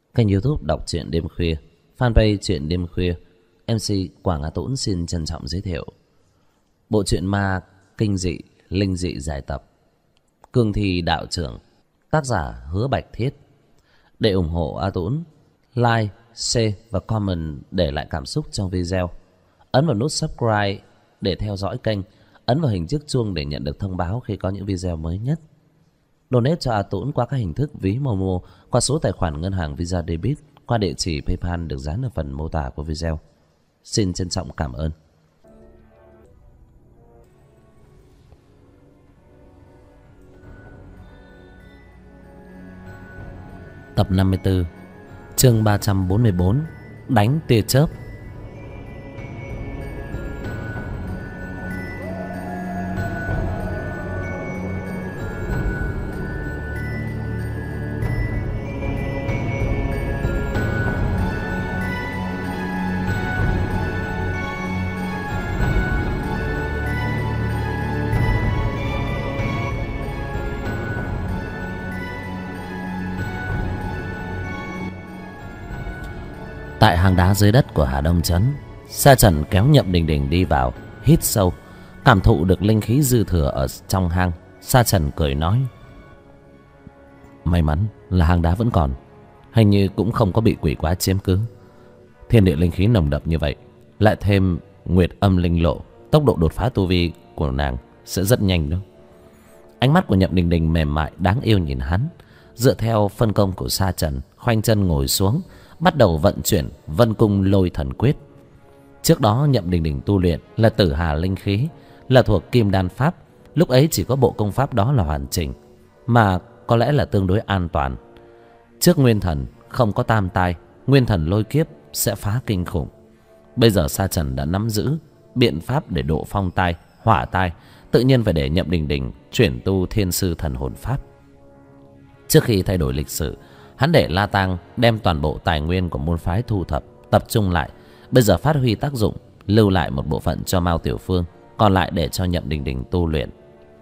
Kênh YouTube đọc truyện đêm khuya, fanpage truyện đêm khuya. MC Quảng Á Tũng xin trân trọng giới thiệu bộ truyện ma kinh dị, linh dị dài tập Cương Thi Đạo Trưởng, tác giả Hứa Bạch Thiết. Để ủng hộ A Tũng, like, share và comment để lại cảm xúc trong video. Ấn vào nút subscribe để theo dõi kênh, ấn vào hình chiếc chuông để nhận được thông báo khi có những video mới nhất. Donate cho A Tũng qua các hình thức ví Momo, qua số tài khoản ngân hàng Visa Debit, qua địa chỉ PayPal được dán ở phần mô tả của video. Xin trân trọng cảm ơn. Tập 54, chương 344, đánh tia chớp. Tại hang đá dưới đất của Hà Đông Trấn, Sa Trần kéo Nhậm Đình Đình đi vào, hít sâu, cảm thụ được linh khí dư thừa ở trong hang. Sa Trần cười nói: may mắn là hang đá vẫn còn, hình như cũng không có bị quỷ quái chiếm cứ. Thiên địa linh khí nồng đậm như vậy, lại thêm Nguyệt Âm Linh Lộ, tốc độ đột phá tu vi của nàng sẽ rất nhanh đó. Ánh mắt của Nhậm Đình Đình mềm mại đáng yêu nhìn hắn, dựa theo phân công của Sa Trần, khoanh chân ngồi xuống, bắt đầu vận chuyển Vân Cung Lôi Thần Quyết. Trước đó Nhậm Đình Đình tu luyện là Tử Hà linh khí, là thuộc Kim Đan pháp. Lúc ấy chỉ có bộ công pháp đó là hoàn chỉnh, mà có lẽ là tương đối an toàn. Trước nguyên thần không có tam tai, nguyên thần lôi kiếp sẽ phá kinh khủng. Bây giờ Sa Trần đã nắm giữ biện pháp để độ phong tai, hỏa tai, tự nhiên phải để Nhậm Đình Đình chuyển tu Thiên Sư Thần Hồn Pháp. Trước khi thay đổi lịch sử, hắn để La Tang đem toàn bộ tài nguyên của môn phái thu thập, tập trung lại. Bây giờ phát huy tác dụng, lưu lại một bộ phận cho Mao Tiểu Phương, còn lại để cho Nhậm Đình Đình tu luyện.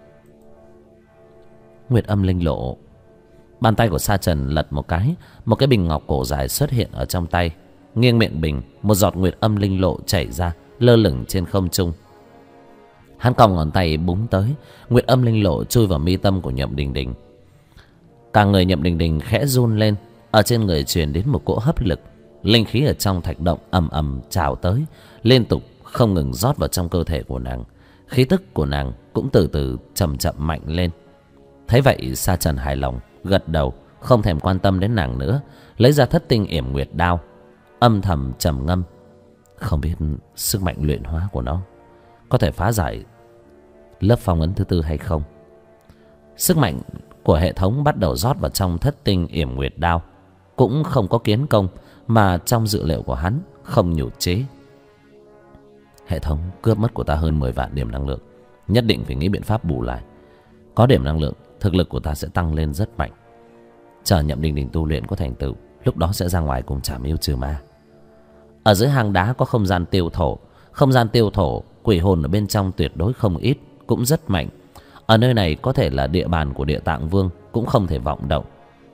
Nguyệt Âm Linh Lộ. Bàn tay của Sa Trần lật một cái bình ngọc cổ dài xuất hiện ở trong tay. Nghiêng miệng bình, một giọt Nguyệt Âm Linh Lộ chảy ra, lơ lửng trên không trung. Hắn cong ngón tay búng tới, Nguyệt Âm Linh Lộ chui vào mi tâm của Nhậm Đình Đình. Cả người Nhậm Đình Đình khẽ run lên, ở trên người truyền đến một cỗ hấp lực. Linh khí ở trong thạch động ầm ầm trào tới, liên tục không ngừng rót vào trong cơ thể của nàng. Khí tức của nàng cũng từ từ chậm chậm mạnh lên. Thấy vậy Sa Trần hài lòng, gật đầu, không thèm quan tâm đến nàng nữa, lấy ra Thất Tinh Yểm Nguyệt Đao, âm thầm trầm ngâm. Không biết sức mạnh luyện hóa của nó có thể phá giải lớp phong ấn thứ tư hay không. Sức mạnh của hệ thống bắt đầu rót vào trong Thất Tinh Yểm Nguyệt Đao, cũng không có kiến công, mà trong dự liệu của hắn không nhụt chí. Hệ thống cướp mất của ta hơn 10 vạn điểm năng lượng, nhất định phải nghĩ biện pháp bù lại. Có điểm năng lượng, thực lực của ta sẽ tăng lên rất mạnh. Chờ Nhậm Đình Đình tu luyện có thành tựu, lúc đó sẽ ra ngoài cùng Trảm Yêu trừ ma. Ở dưới hang đá có không gian tiêu thổ. Không gian tiêu thổ, quỷ hồn ở bên trong tuyệt đối không ít, cũng rất mạnh. Ở nơi này có thể là địa bàn của Địa Tạng Vương, cũng không thể vọng động.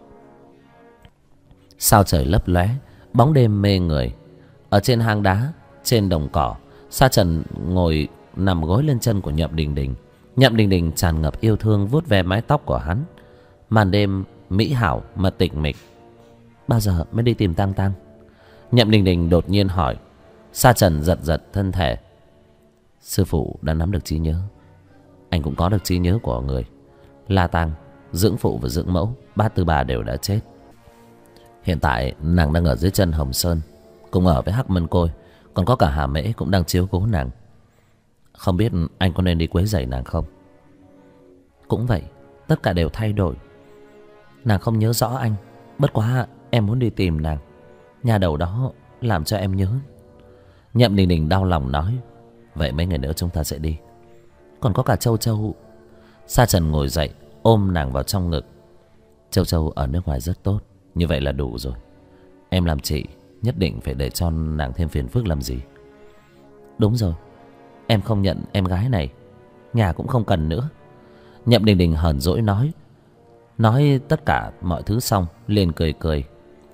Sao trời lấp lóe, bóng đêm mê người. Ở trên hang đá, trên đồng cỏ, Sa Trần ngồi nằm gối lên chân của Nhậm Đình Đình. Nhậm Đình Đình tràn ngập yêu thương vuốt ve mái tóc của hắn. Màn đêm mỹ hảo mà tịch mịch. Bao giờ mới đi tìm Tang Tang? Nhậm Đình Đình đột nhiên hỏi. Sa Trần giật giật thân thể. Sư phụ đã nắm được trí nhớ, anh cũng có được trí nhớ của người. La Tang, dưỡng phụ và dưỡng mẫu, bát tư bà đều đã chết. Hiện tại nàng đang ở dưới chân Hồng Sơn, cùng ở với Hắc Mân Côi, còn có cả Hà Mễ cũng đang chiếu cố nàng. Không biết anh có nên đi quấy rầy nàng không? Cũng vậy, tất cả đều thay đổi. Nàng không nhớ rõ anh, bất quá em muốn đi tìm nàng. Nhà đầu đó làm cho em nhớ. Nhậm Đình Đình đau lòng nói. Vậy mấy ngày nữa chúng ta sẽ đi. Còn có cả Châu Châu. Sa Trần ngồi dậy, ôm nàng vào trong ngực. Châu Châu ở nước ngoài rất tốt, như vậy là đủ rồi. Em làm chị nhất định phải để cho nàng thêm phiền phức làm gì. Đúng rồi, em không nhận em gái này, nhà cũng không cần nữa. Nhậm Đình Đình hờn dỗi nói tất cả mọi thứ xong liền cười cười.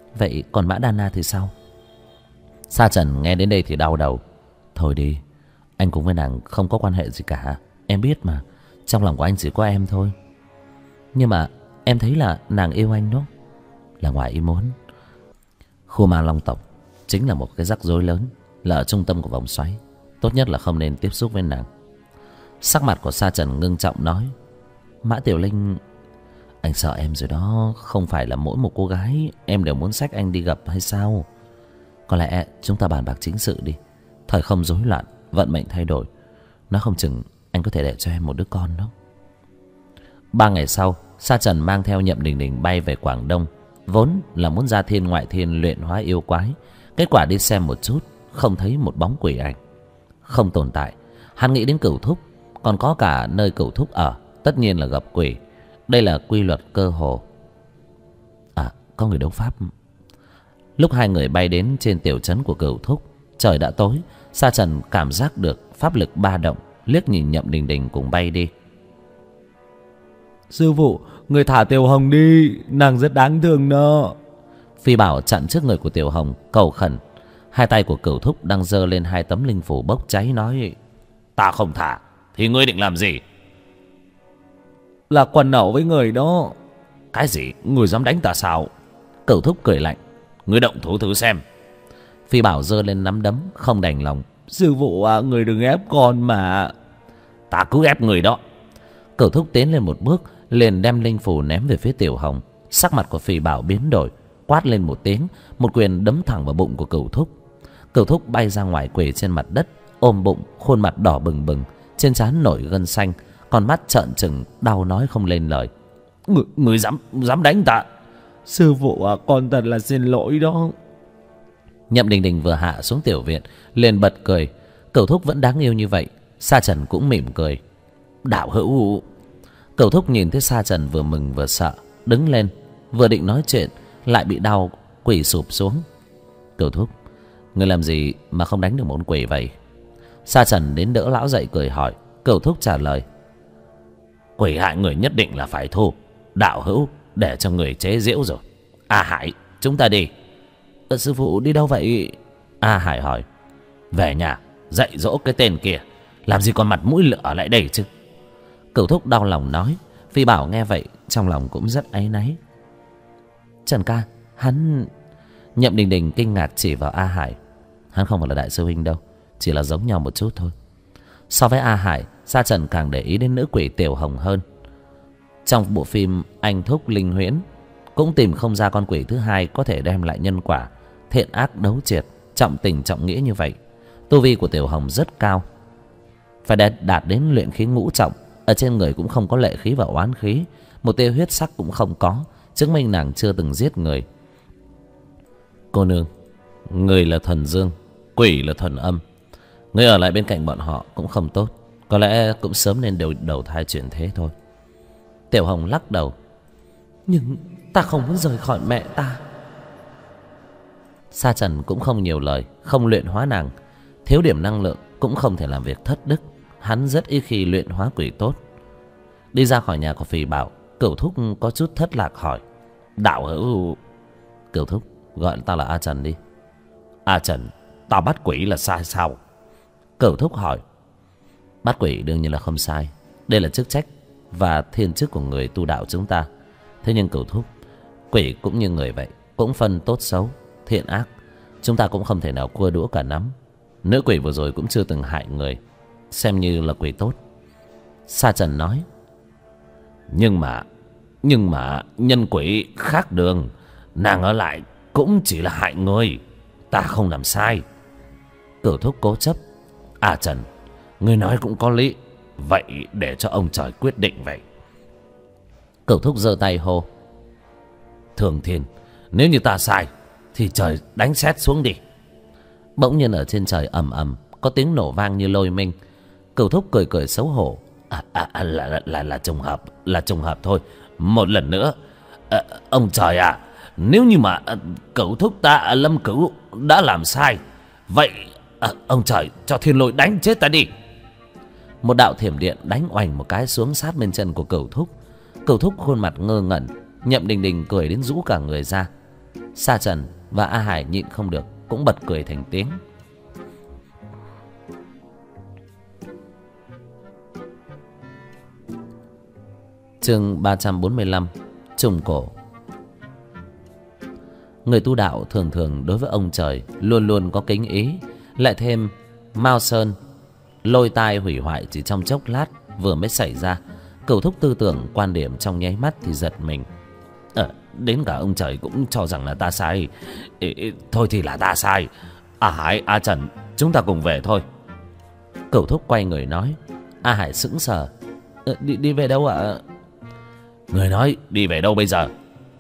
Vậy còn Mã Đa Na thì sao? Sa Trần nghe đến đây thì đau đầu. Thôi đi, anh cùng với nàng không có quan hệ gì cả. Em biết mà, trong lòng của anh chỉ có em thôi. Nhưng mà em thấy là nàng yêu anh đó. Là ngoài ý muốn. Khu Ma Long tộc chính là một cái rắc rối lớn, là ở trung tâm của vòng xoáy. Tốt nhất là không nên tiếp xúc với nàng. Sắc mặt của Sa Trần ngưng trọng nói. Mã Tiểu Linh, anh sợ em rồi đó. Không phải là mỗi một cô gái em đều muốn xách anh đi gặp hay sao? Có lẽ chúng ta bàn bạc chính sự đi. Thời không rối loạn, vận mệnh thay đổi, nó không chừng anh có thể để cho em một đứa con đó. 3 ngày sau, Sa Trần mang theo Nhậm Đình Đình bay về Quảng Đông. Vốn là muốn ra thiên ngoại thiên luyện hóa yêu quái. Kết quả đi xem một chút, không thấy một bóng quỷ ảnh, không tồn tại. Hắn nghĩ đến Cửu Thúc, còn có cả nơi Cửu Thúc ở, tất nhiên là gặp quỷ. Đây là quy luật cơ hồ. À, có người đấu pháp. Lúc hai người bay đến trên tiểu trấn của Cửu Thúc, trời đã tối. Sa Trần cảm giác được pháp lực ba động, liếc nhìn Nhậm Đình Đình cùng bay đi. Sư phụ, người thả Tiểu Hồng đi, nàng rất đáng thương đó. Phi Bảo chặn trước người của Tiểu Hồng, cầu khẩn. Hai tay của Cửu Thúc đang giơ lên 2 tấm linh phủ bốc cháy, nói: Ta không thả thì ngươi định làm gì? Là quần nậu với người đó. Cái gì? Ngươi dám đánh ta sao? Cửu Thúc cười lạnh: Ngươi động thủ thử xem. Phi Bảo giơ lên nắm đấm, không đành lòng: Sư phụ à, người đừng ép con mà. Ta cứ ép người đó. Cửu Thúc tiến lên một bước, liền đem linh phù ném về phía Tiểu Hồng. Sắc mặt của Phi Bảo biến đổi, quát lên một tiếng, một quyền đấm thẳng vào bụng của Cửu Thúc. Cửu Thúc bay ra ngoài quỳ trên mặt đất, ôm bụng, khuôn mặt đỏ bừng bừng, trên trán nổi gân xanh, con mắt trợn trừng, đau nói không lên lời. Người dám đánh ta? Sư phụ à, con thật là xin lỗi đó. Nhậm Đình Đình vừa hạ xuống tiểu viện, liền bật cười. Cửu Thúc vẫn đáng yêu như vậy. Sa Trần cũng mỉm cười. Đạo hữu. Cửu Thúc nhìn thấy Sa Trần vừa mừng vừa sợ, đứng lên, vừa định nói chuyện lại bị đau quỳ sụp xuống. Cửu Thúc, người làm gì mà không đánh được một con quỷ vậy? Sa Trần đến đỡ lão dậy cười hỏi. Cửu Thúc trả lời: Quỷ hại người nhất định là phải thu. Đạo hữu để cho người chế giễu rồi. A Hải, chúng ta đi. Sư phụ đi đâu vậy? A Hải hỏi. Về nhà dạy dỗ cái tên kia. Làm gì còn mặt mũi lửa ở lại đây chứ? Cửu Thúc đau lòng nói. Phi Bảo nghe vậy trong lòng cũng rất áy náy. Trần ca, hắn... Nhậm Đình Đình kinh ngạc chỉ vào A Hải. Hắn không phải là đại sư huynh đâu, chỉ là giống nhau một chút thôi. So với A Hải, Sa Trần càng để ý đến nữ quỷ Tiểu Hồng hơn. Trong bộ phim Anh Thúc Linh Huyễn cũng tìm không ra con quỷ thứ hai có thể đem lại nhân quả thiện ác đấu triệt, trọng tình trọng nghĩa như vậy. Tu vi của Tiểu Hồng rất cao, phải đạt đến luyện khí ngũ trọng. Ở trên người cũng không có lệ khí và oán khí, một tia huyết sắc cũng không có, chứng minh nàng chưa từng giết người. Cô nương, người là thuần dương, quỷ là thuần âm. Người ở lại bên cạnh bọn họ cũng không tốt, có lẽ cũng sớm nên đầu thai chuyển thế thôi. Tiểu Hồng lắc đầu. Nhưng ta không muốn rời khỏi mẹ ta. Sa Trần cũng không nhiều lời, không luyện hóa nàng. Thiếu điểm năng lượng cũng không thể làm việc thất đức. Hắn rất ít khi luyện hóa quỷ tốt. Đi ra khỏi nhà của Phi Bảo, Cửu Thúc có chút thất lạc hỏi: Đạo hữu. Cửu Thúc, gọi tao là A Trần đi. A Trần, tao bắt quỷ là sai sao? Cửu Thúc hỏi. Bắt quỷ đương nhiên là không sai, đây là chức trách và thiên chức của người tu đạo chúng ta. Thế nhưng Cửu Thúc, quỷ cũng như người vậy, cũng phân tốt xấu, thiện ác. Chúng ta cũng không thể nào cua đũa cả nắm. Nữ quỷ vừa rồi cũng chưa từng hại người, xem như là quỷ tốt. Sa Trần nói. Nhưng mà nhân quỷ khác đường. Nàng ở lại cũng chỉ là hại người. Ta không làm sai. Cửu Thúc cố chấp. À Trần, ngươi nói cũng có lý. Vậy để cho ông trời quyết định vậy. Cửu Thúc giơ tay hô: Thường Thiên, nếu như ta sai thì trời đánh sét xuống đi. Bỗng nhiên ở trên trời ầm ầm có tiếng nổ vang như lôi minh. Cửu Thúc cười cười xấu hổ. Là trùng hợp thôi. Một lần nữa, ông trời à, nếu như mà Cửu Thúc ta Lâm Cửu đã làm sai, vậy ông trời cho thiên lôi đánh chết ta đi. Một đạo thiểm điện đánh oành một cái xuống sát bên chân của Cửu Thúc. Cửu Thúc khuôn mặt ngơ ngẩn. Nhậm Đình Đình cười đến rũ cả người ra. Sa Trần và A Hải nhịn không được cũng bật cười thành tiếng. Chương 345. Trùng cổ. Người tu đạo thường thường đối với ông trời luôn luôn có kính ý, lại thêm Mao Sơn lôi tai hủy hoại chỉ trong chốc lát vừa mới xảy ra. Cửu Thúc tư tưởng quan điểm trong nháy mắt thì giật mình. Đến cả ông trời cũng cho rằng là ta sai. Thôi thì là ta sai. A Hải, A Trần, chúng ta cùng về thôi. Cửu Thúc quay người nói. A Hải sững sờ. Đi về đâu ạ? Người nói đi về đâu bây giờ?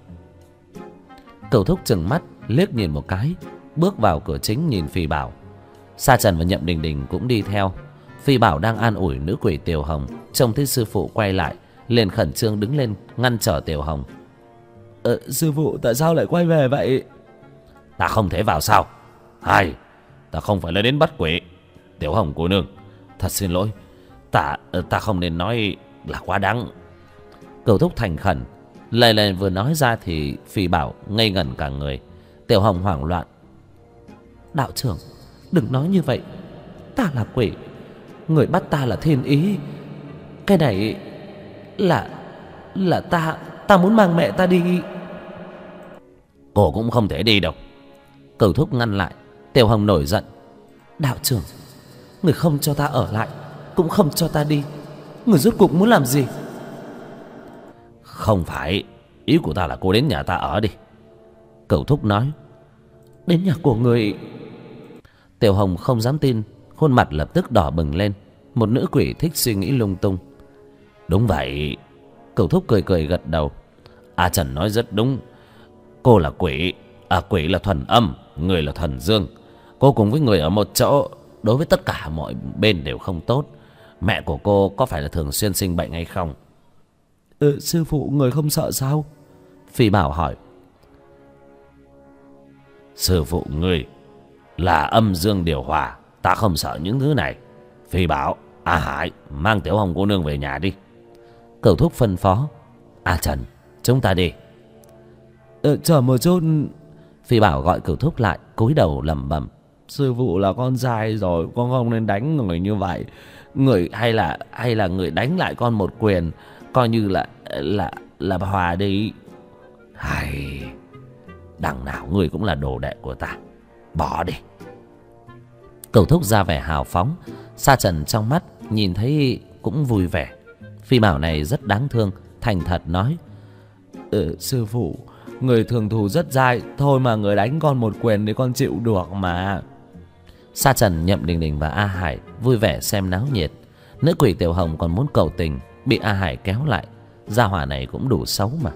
Cửu Thúc trừng mắt liếc nhìn một cái, bước vào cửa chính nhìn Phi Bảo. Sa Trần và Nhậm Đình Đình cũng đi theo. Phi Bảo đang an ủi nữ quỷ Tiểu Hồng, trông thấy sư phụ quay lại liền khẩn trương đứng lên ngăn trở Tiểu Hồng. Sư phụ tại sao lại quay về vậy? Ta không thể vào sao? Hay, ta không phải là đến bắt quỷ. Tiểu Hồng cô nương, thật xin lỗi, ta không nên nói là quá đáng. Cửu Thúc thành khẩn. Lời này vừa nói ra thì Phi Bảo ngây ngẩn cả người. Tiểu Hồng hoảng loạn. Đạo trưởng, đừng nói như vậy. Ta là quỷ, người bắt ta là thiên ý. Cái này là ta muốn mang mẹ ta đi. Cô cũng không thể đi đâu. Cửu Thúc ngăn lại. Tiểu Hồng nổi giận. Đạo trưởng, người không cho ta ở lại, cũng không cho ta đi. Người rốt cuộc muốn làm gì? Không phải, ý của ta là cô đến nhà ta ở đi. Cửu Thúc nói. Đến nhà của người? Tiểu Hồng không dám tin, khuôn mặt lập tức đỏ bừng lên. Một nữ quỷ thích suy nghĩ lung tung. Đúng vậy. Cửu Thúc cười cười gật đầu. A Trần nói rất đúng. Cô là quỷ, quỷ là thuần âm, người là thuần dương. Cô cùng với người ở một chỗ, đối với tất cả mọi bên đều không tốt. Mẹ của cô có phải là thường xuyên sinh bệnh hay không? Sư phụ người không sợ sao? Phi Bảo hỏi. Sư phụ ngươi là âm dương điều hòa, ta không sợ những thứ này. Phi Bảo, A Hải, mang Tiểu Hồng cô nương về nhà đi. Cửu Thúc phân phó. A Trần, chúng ta đi. Chờ một chút. Phi Bảo gọi Cửu Thúc lại, cúi đầu lẩm bẩm. Sư phụ là con sai rồi, con không nên đánh người như vậy. Người hay là người đánh lại con một quyền, coi như là hòa đi. Hay, đằng nào người cũng là đồ đệ của ta, bỏ đi. Cửu Thúc ra vẻ hào phóng. Sa Trần trong mắt nhìn thấy cũng vui vẻ. Phi Bảo này rất đáng thương, thành thật nói. Sư phụ, người thường thù rất dai, thôi mà người đánh con một quyền thì con chịu được mà. Sa Trần, Nhậm Đình Đình và A Hải vui vẻ xem náo nhiệt. Nữ quỷ Tiểu Hồng còn muốn cầu tình, bị A Hải kéo lại. Gia hỏa này cũng đủ xấu mà.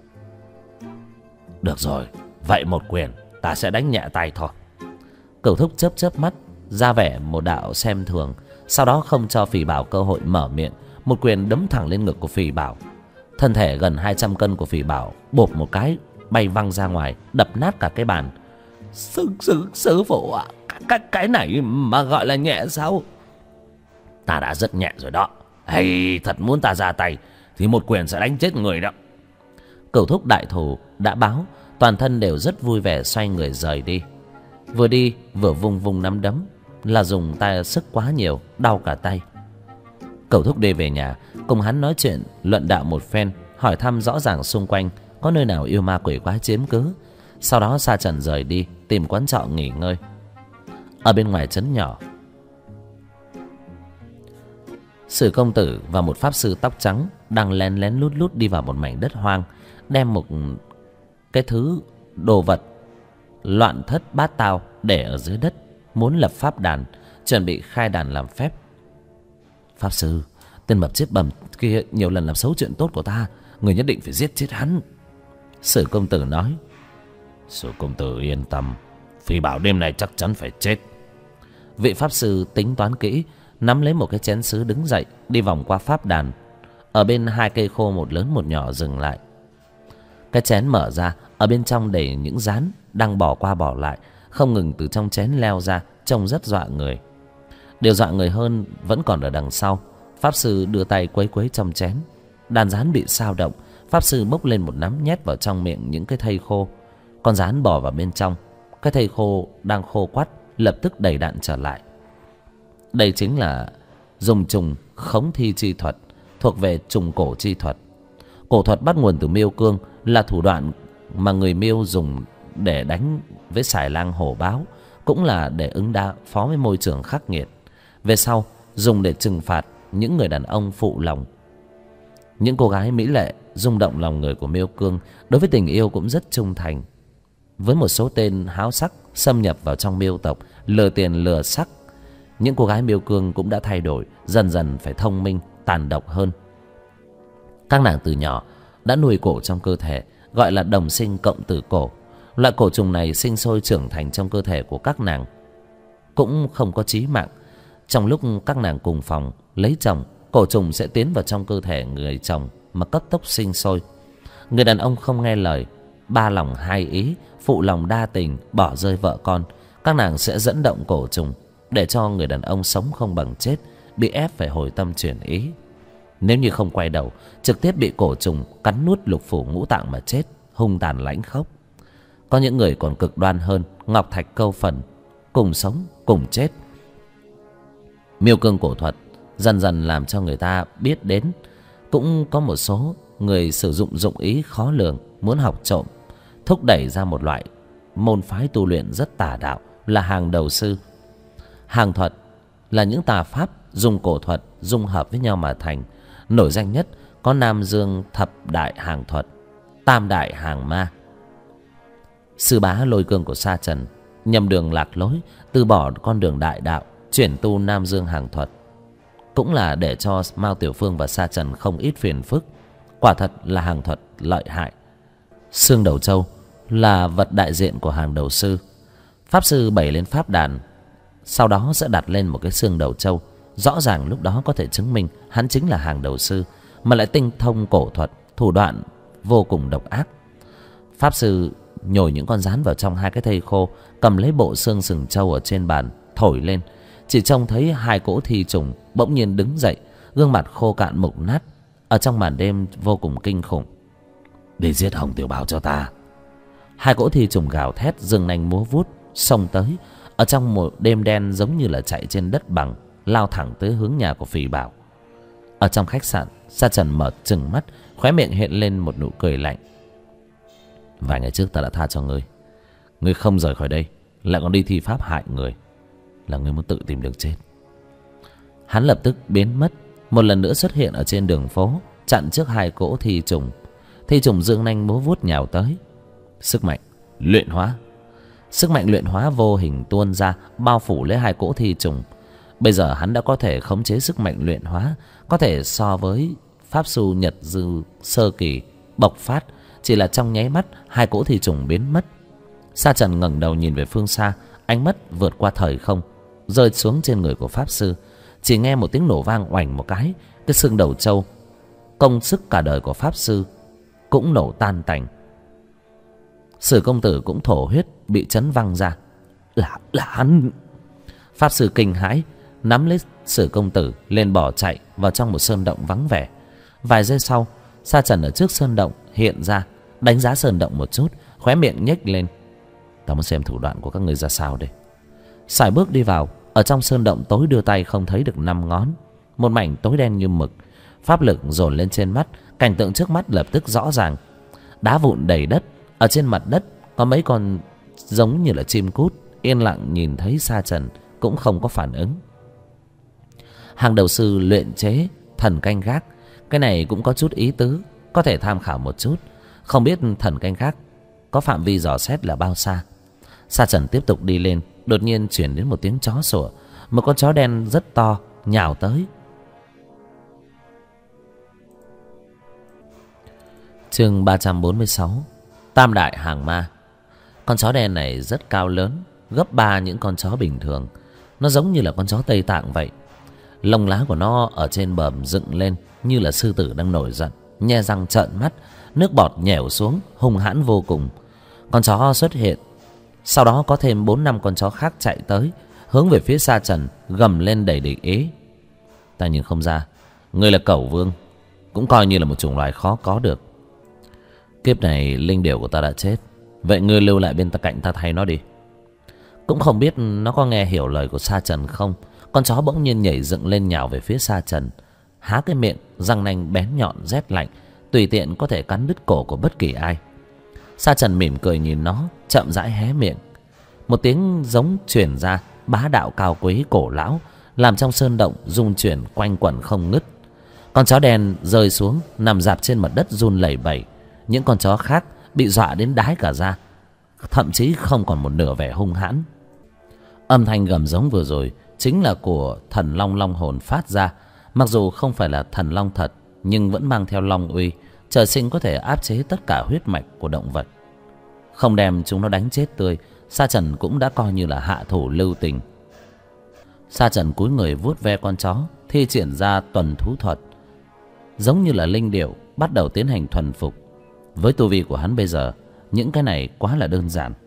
Được rồi, vậy một quyền ta sẽ đánh nhẹ tay thôi. Cửu Thúc chớp chớp mắt, ra vẻ một đạo xem thường. Sau đó không cho Phì Bảo cơ hội mở miệng, một quyền đấm thẳng lên ngực của Phì Bảo. Thân thể gần 200 cân của Phì Bảo bộp một cái bay văng ra ngoài, đập nát cả cái bàn. Sư phụ ạ, cái này mà gọi là nhẹ sao? Ta đã rất nhẹ rồi đó. Hay thật muốn ta ra tay thì một quyền sẽ đánh chết người đó. Cửu Thúc đại thù đã báo, toàn thân đều rất vui vẻ xoay người rời đi. Vừa đi vừa vung vung nắm đấm, là dùng tay sức quá nhiều, đau cả tay. Cửu Thúc đi về nhà, cùng hắn nói chuyện luận đạo một phen, hỏi thăm rõ ràng xung quanh có nơi nào yêu ma quỷ quái chiếm cứ. Sau đó Sa Trần rời đi tìm quán trọ nghỉ ngơi. Ở bên ngoài trấn nhỏ, Sử công tử và một pháp sư tóc trắng đang lén lén lút lút đi vào một mảnh đất hoang, đem một cái thứ đồ vật loạn thất bát tao để ở dưới đất, muốn lập pháp đàn, chuẩn bị khai đàn làm phép. Pháp sư, tên mập chết bầm kia nhiều lần làm xấu chuyện tốt của ta, người nhất định phải giết chết hắn. Sử công tử nói. Sử công tử yên tâm, Phi Bảo đêm nay chắc chắn phải chết. Vị pháp sư tính toán kỹ, nắm lấy một cái chén sứ đứng dậy, đi vòng qua pháp đàn. Ở bên hai cây khô một lớn một nhỏ dừng lại. Cái chén mở ra, ở bên trong đầy những rán đang bỏ qua bỏ lại, không ngừng từ trong chén leo ra, trông rất dọa người. Điều dọa người hơn vẫn còn ở đằng sau. Pháp sư đưa tay quấy quấy trong chén, đàn rán bị xao động. Pháp sư bốc lên một nắm nhét vào trong miệng những cái thây khô. Con rán bò vào bên trong. Cái thây khô đang khô quắt lập tức đầy đặn trở lại. Đây chính là dùng trùng khống thi chi thuật, thuộc về trùng cổ chi thuật. Cổ thuật bắt nguồn từ Miêu Cương, là thủ đoạn mà người Miêu dùng để đánh với xài lang hổ báo, cũng là để ứng phó với môi trường khắc nghiệt. Về sau dùng để trừng phạt những người đàn ông phụ lòng. Những cô gái mỹ lệ rung động lòng người của Miêu Cương, đối với tình yêu cũng rất trung thành. Với một số tên háo sắc xâm nhập vào trong Miêu tộc, lừa tiền lừa sắc, những cô gái Miêu Cương cũng đã thay đổi, dần dần phải thông minh, tàn độc hơn. Các nàng từ nhỏ đã nuôi cổ trong cơ thể, gọi là đồng sinh cộng tử cổ. Loại cổ trùng này sinh sôi trưởng thành trong cơ thể của các nàng, cũng không có chí mạng. Trong lúc các nàng cùng phòng lấy chồng, cổ trùng sẽ tiến vào trong cơ thể người chồng mà cấp tốc sinh sôi. Người đàn ông không nghe lời, ba lòng hai ý, phụ lòng đa tình, bỏ rơi vợ con, các nàng sẽ dẫn động cổ trùng để cho người đàn ông sống không bằng chết, bị ép phải hồi tâm chuyển ý. Nếu như không quay đầu, trực tiếp bị cổ trùng cắn nuốt lục phủ ngũ tạng mà chết, hung tàn lãnh khốc. Có những người còn cực đoan hơn, ngọc thạch câu phần, cùng sống cùng chết. Miêu Cương cổ thuật dần dần làm cho người ta biết đến. Cũng có một số người sử dụng dụng ý khó lường, muốn học trộm, thúc đẩy ra một loại môn phái tu luyện rất tà đạo, là hàng đầu sư. Hàng thuật là những tà pháp dùng cổ thuật dung hợp với nhau mà thành. Nổi danh nhất có Nam Dương thập đại hàng thuật, tam đại hàng ma. Sư bá Lôi Cương của Sa Trần nhầm đường lạc lối, từ bỏ con đường đại đạo, chuyển tu Nam Dương hàng thuật, cũng là để cho Mao Tiểu Phương và Sa Trần không ít phiền phức. Quả thật là hàng thuật lợi hại. Xương đầu trâu là vật đại diện của hàng đầu sư. Pháp sư bày lên pháp đàn, sau đó sẽ đặt lên một cái xương đầu trâu. Rõ ràng lúc đó có thể chứng minh hắn chính là hàng đầu sư, mà lại tinh thông cổ thuật, thủ đoạn vô cùng độc ác. Pháp sư nhồi những con rán vào trong hai cái thây khô, cầm lấy bộ xương sừng trâu ở trên bàn thổi lên, chỉ trông thấy hai cỗ thi trùng bỗng nhiên đứng dậy, gương mặt khô cạn mục nát ở trong màn đêm vô cùng kinh khủng. Đi giết Hồng Tiểu Bảo cho ta. Hai cỗ thi trùng gào thét, dương nanh múa vuốt xông tới, ở trong một đêm đen giống như là chạy trên đất bằng, lao thẳng tới hướng nhà của Phì Bảo. Ở trong khách sạn, Sa Trần mở trừng mắt, khóe miệng hiện lên một nụ cười lạnh. Vài ngày trước ta đã tha cho ngươi, ngươi không rời khỏi đây lại còn đi thi pháp hại người, là ngươi muốn tự tìm đường chết. Hắn lập tức biến mất, một lần nữa xuất hiện ở trên đường phố, chặn trước hai cỗ thi trùng. Thi trùng dương nanh múa vuốt nhào tới. Sức mạnh luyện hóa, sức mạnh luyện hóa vô hình tuôn ra, bao phủ lấy hai cỗ thi trùng. Bây giờ hắn đã có thể khống chế sức mạnh luyện hóa, có thể so với pháp sư Nhật Dư sơ kỳ bộc phát. Chỉ là trong nháy mắt, hai cỗ thi trùng biến mất. Sa Trần ngẩng đầu nhìn về phương xa, ánh mắt vượt qua thời không, rơi xuống trên người của pháp sư. Chỉ nghe một tiếng nổ vang oành một cái xương đầu trâu công sức cả đời của pháp sư cũng nổ tan tành. Sử công tử cũng thổ huyết, bị chấn văng ra. Là hắn! Pháp sư kinh hãi, nắm lấy Sử công tử lên bỏ chạy vào trong một sơn động vắng vẻ. Vài giây sau, Sa Trần ở trước sơn động hiện ra, đánh giá sơn động một chút, khóe miệng nhếch lên. Ta muốn xem thủ đoạn của các người ra sao đây. Sải bước đi vào. Ở trong sơn động tối đưa tay không thấy được 5 ngón, một mảnh tối đen như mực. Pháp lực dồn lên trên mắt, cảnh tượng trước mắt lập tức rõ ràng. Đá vụn đầy đất, ở trên mặt đất có mấy con giống như là chim cút yên lặng nhìn thấy Sa Trần, cũng không có phản ứng. Hàng đầu sư luyện chế thần canh gác, cái này cũng có chút ý tứ, có thể tham khảo một chút. Không biết thần canh gác có phạm vi dò xét là bao xa. Sa Trần tiếp tục đi lên, đột nhiên chuyển đến một tiếng chó sủa. Một con chó đen rất to nhào tới. Chương 346, Tam đại hàng ma. Con chó đen này rất cao lớn, gấp 3 những con chó bình thường. Nó giống như là con chó Tây Tạng vậy. Lông lá của nó ở trên bờm dựng lên như là sư tử đang nổi giận, nhe răng trợn mắt, nước bọt nhẻo xuống, hung hãn vô cùng. Con chó xuất hiện, sau đó có thêm 4-5 con chó khác chạy tới, hướng về phía Sa Trần gầm lên đầy địch ý. Ta nhìn không ra, ngươi là Cẩu Vương, cũng coi như là một chủng loài khó có được. Kiếp này linh điểu của ta đã chết, Vậy ngươi lưu lại bên cạnh ta thay nó đi. Cũng không biết nó có nghe hiểu lời của Sa Trần không, con chó bỗng nhiên nhảy dựng lên nhào về phía Sa Trần, há cái miệng răng nanh bén nhọn rét lạnh, tùy tiện có thể cắn đứt cổ của bất kỳ ai. Sa Trần mỉm cười nhìn nó, chậm rãi hé miệng. Một tiếng giống truyền ra, bá đạo cao quý cổ lão, làm trong sơn động rung chuyển quanh quẩn không ngứt. Con chó đen rơi xuống, nằm rạp trên mặt đất run lẩy bẩy. Những con chó khác bị dọa đến đái cả ra, thậm chí không còn một nửa vẻ hung hãn. Âm thanh gầm giống vừa rồi chính là của thần long long hồn phát ra. Mặc dù không phải là thần long thật, nhưng vẫn mang theo long uy, trời sinh có thể áp chế tất cả huyết mạch của động vật. Không đem chúng nó đánh chết tươi, Sa Trần cũng đã coi như là hạ thủ lưu tình. Sa Trần cúi người vuốt ve con chó, thi triển ra tuần thú thuật, giống như là linh điểu bắt đầu tiến hành thuần phục. Với tu vi của hắn bây giờ, những cái này quá là đơn giản.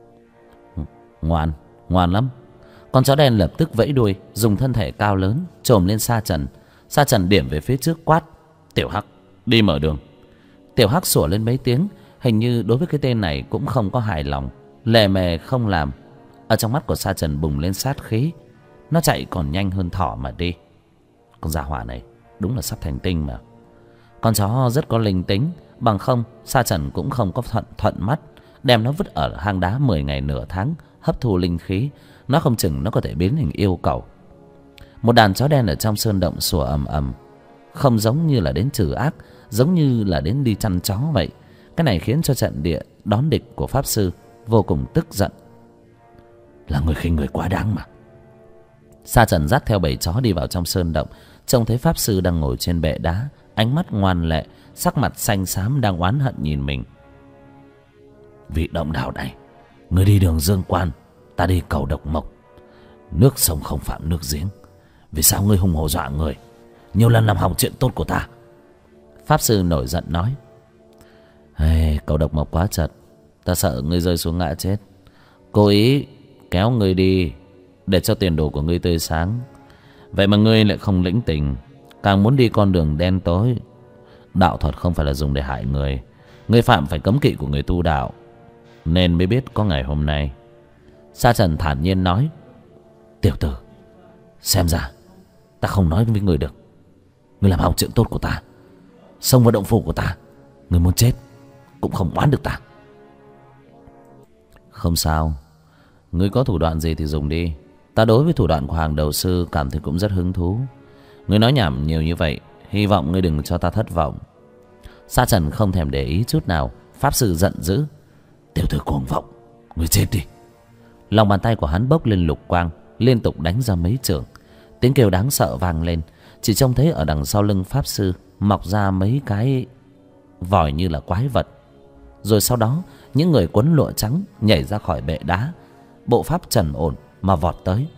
Ngoan, ngoan lắm. Con chó đen lập tức vẫy đuôi, dùng thân thể cao lớn chồm lên Sa Trần. Sa Trần điểm về phía trước quát: Tiểu Hắc, đi mở đường. Tiểu Hắc sủa lên mấy tiếng, hình như đối với cái tên này cũng không có hài lòng, lề mề không làm. Ở trong mắt của Sa Trần bùng lên sát khí, nó chạy còn nhanh hơn thỏ mà đi. Con gia hỏa này đúng là sắp thành tinh mà. Con chó rất có linh tính, bằng không Sa Trần cũng không có thuận mắt đem nó vứt ở hang đá 10 ngày nửa tháng hấp thu linh khí. Nó không chừng nó có thể biến hình yêu cẩu. Một đàn chó đen ở trong sơn động sủa ầm ầm, không giống như là đến trừ ác, giống như là đến đi chăn chó vậy. Cái này khiến cho trận địa đón địch của pháp sư vô cùng tức giận. Là người khinh người quá đáng mà. Sa Trần dắt theo bầy chó đi vào trong sơn động, trông thấy pháp sư đang ngồi trên bệ đá, ánh mắt ngoan lệ, sắc mặt xanh xám, đang oán hận nhìn mình. Vị động đạo này, người đi đường dương quan, ta đi cầu độc mộc. Nước sông không phạm nước giếng, vì sao ngươi hùng hổ dọa người, nhiều lần làm hỏng chuyện tốt của ta? Pháp sư nổi giận nói: Cầu độc mộc quá chật, ta sợ ngươi rơi xuống ngã chết, cố ý kéo ngươi đi để cho tiền đồ của ngươi tươi sáng. Vậy mà ngươi lại không lĩnh tình, càng muốn đi con đường đen tối. Đạo thuật không phải là dùng để hại người, ngươi phạm phải cấm kỵ của người tu đạo, nên mới biết có ngày hôm nay. Sa Trần thản nhiên nói: Tiểu tử, xem ra ta không nói với người được. Ngươi làm hỏng chuyện tốt của ta, xông vào động phủ của ta, ngươi muốn chết cũng không oán được ta. Không sao, ngươi có thủ đoạn gì thì dùng đi. Ta đối với thủ đoạn của hàng đầu sư cảm thấy cũng rất hứng thú. Ngươi nói nhảm nhiều như vậy, hy vọng ngươi đừng cho ta thất vọng. Sa Trần không thèm để ý chút nào. Pháp sư giận dữ: Tiểu tử cuồng vọng, ngươi chết đi. Lòng bàn tay của hắn bốc lên lục quang, liên tục đánh ra mấy chưởng. Tiếng kêu đáng sợ vang lên. Chỉ trông thấy ở đằng sau lưng pháp sư mọc ra mấy cái vòi như là quái vật. Rồi sau đó những người quấn lụa trắng nhảy ra khỏi bệ đá, bộ pháp trần ổn mà vọt tới.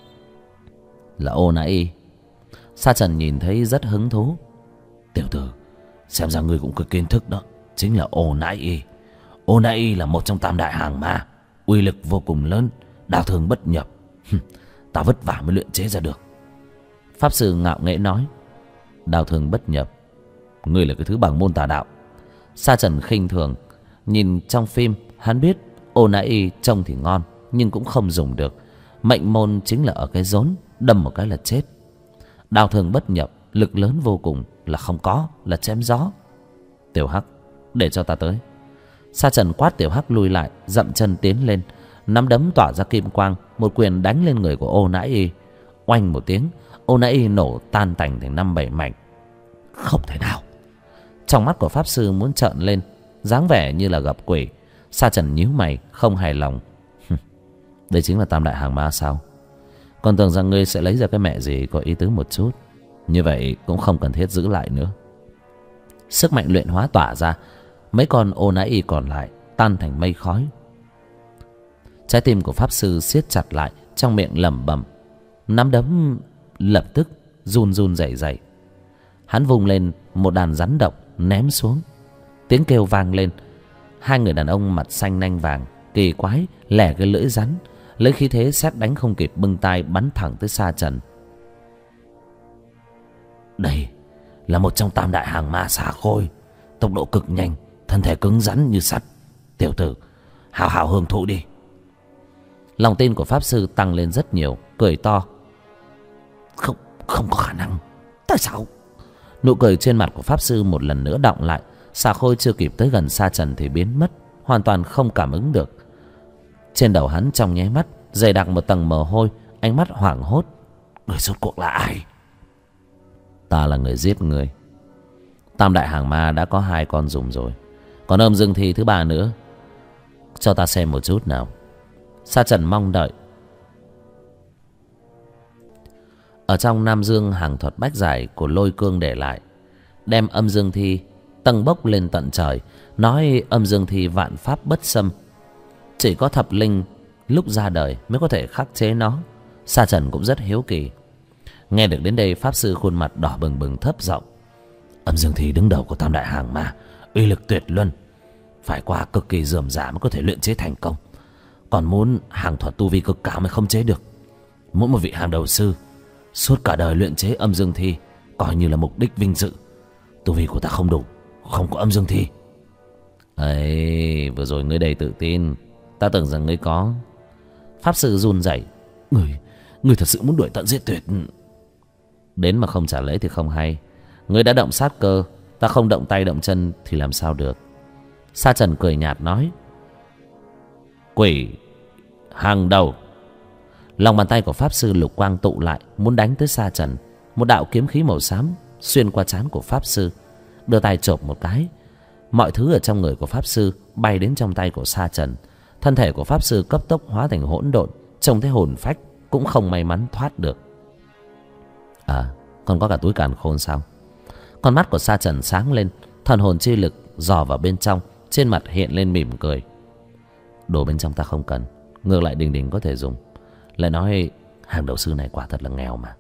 Là Ô Nãi Y. Sa Trần nhìn thấy rất hứng thú. Tiểu tử, xem ra ngươi cũng có kiến thức đó, chính là Ô Nãi Y. Ô Nãi Y là một trong tam đại hàng ma, uy lực vô cùng lớn, đao thương bất nhập. Ta vất vả mới luyện chế ra được. Pháp sư ngạo nghễ nói: Đao thương bất nhập, ngươi là cái thứ bằng môn tà đạo. Sa Trần khinh thường. Nhìn trong phim hắn biết Ô Nãi Y trông thì ngon, nhưng cũng không dùng được. Mệnh môn chính là ở cái rốn, đâm một cái là chết. Đao thương bất nhập, lực lớn vô cùng, là không có, là chém gió. Tiểu Hắc, để cho ta tới. Sa Trần quát Tiểu Hắc lui lại, dậm chân tiến lên, nắm đấm tỏa ra kim quang, một quyền đánh lên người của Ô Nãi Y. Oanh một tiếng, Ô Nãi Y nổ tan tành thành 5-7 mảnh. Không thể nào. Trong mắt của pháp sư muốn trợn lên, dáng vẻ như là gặp quỷ. Sa Trần nhíu mày không hài lòng. Đây chính là tam đại hàng ma sao? Còn tưởng rằng ngươi sẽ lấy ra cái mẹ gì có ý tứ một chút. Như vậy cũng không cần thiết giữ lại nữa. Sức mạnh luyện hóa tỏa ra, mấy con Ô Nãi Y còn lại tan thành mây khói. Trái tim của pháp sư siết chặt lại, trong miệng lẩm bẩm, nắm đấm lập tức run run rẩy rẩy. Hắn vung lên một đàn rắn độc ném xuống. Tiếng kêu vang lên. Hai người đàn ông mặt xanh nanh vàng kỳ quái lẻ cái lưỡi rắn, lấy khí thế sét đánh không kịp bưng tay bắn thẳng tới Sa Trần. Đây là một trong tam đại hàng ma xà khôi, tốc độ cực nhanh, thân thể cứng rắn như sắt. Tiểu tử, hào hào hưởng thụ đi. Lòng tin của pháp sư tăng lên rất nhiều, cười to. Không có khả năng. Tại sao? Nụ cười trên mặt của pháp sư một lần nữa đọng lại. Xà Khôi chưa kịp tới gần Sa Trần thì biến mất, hoàn toàn không cảm ứng được. Trên đầu hắn trong nháy mắt dày đặc một tầng mồ hôi, ánh mắt hoảng hốt. Người rốt cuộc là ai? Ta là người giết người. Tam đại hàng ma đã có 2 con dùng rồi, còn âm dương thi thứ 3 nữa. Cho ta xem một chút nào. Sa Trần mong đợi. Ở trong Nam Dương hàng thuật bách giải của Lôi Cương để lại, đem âm dương thi tầng bốc lên tận trời, nói âm dương thi vạn pháp bất xâm, chỉ có thập linh lúc ra đời mới có thể khắc chế nó. Sa Trần cũng rất hiếu kỳ. Nghe được đến đây, pháp sư khuôn mặt đỏ bừng bừng thấp giọng. Âm dương thi đứng đầu của tam đại hàng ma, uy lực tuyệt luân, phải qua cực kỳ rườm rà mới có thể luyện chế thành công. Còn muốn hàng thuật tu vi cực cao mới không chế được. Mỗi một vị hàng đầu sư suốt cả đời luyện chế âm dương thi coi như là mục đích vinh dự. Tu vi của ta không đủ, không có âm dương thi. Ấy, vừa rồi ngươi đầy tự tin, ta tưởng rằng ngươi có. Pháp sư run rẩy. Người thật sự muốn đuổi tận giết tuyệt. Đến mà không trả lấy thì không hay. Ngươi đã động sát cơ, ta không động tay động chân thì làm sao được. Sa Trần cười nhạt nói. Quỷ hàng đầu. Lòng bàn tay của pháp sư lục quang tụ lại, muốn đánh tới Sa Trần. Một đạo kiếm khí màu xám xuyên qua trán của pháp sư, đưa tay chộp một cái. Mọi thứ ở trong người của pháp sư bay đến trong tay của Sa Trần. Thân thể của pháp sư cấp tốc hóa thành hỗn độn, trông thấy hồn phách cũng không may mắn thoát được. À, còn có cả túi càn khôn sao? Con mắt của Sa Trần sáng lên, thần hồn chi lực dò vào bên trong, trên mặt hiện lên mỉm cười. Đồ bên trong ta không cần, ngược lại Đình Đình có thể dùng. Lại nói hàng đầu sư này quả thật là nghèo mà.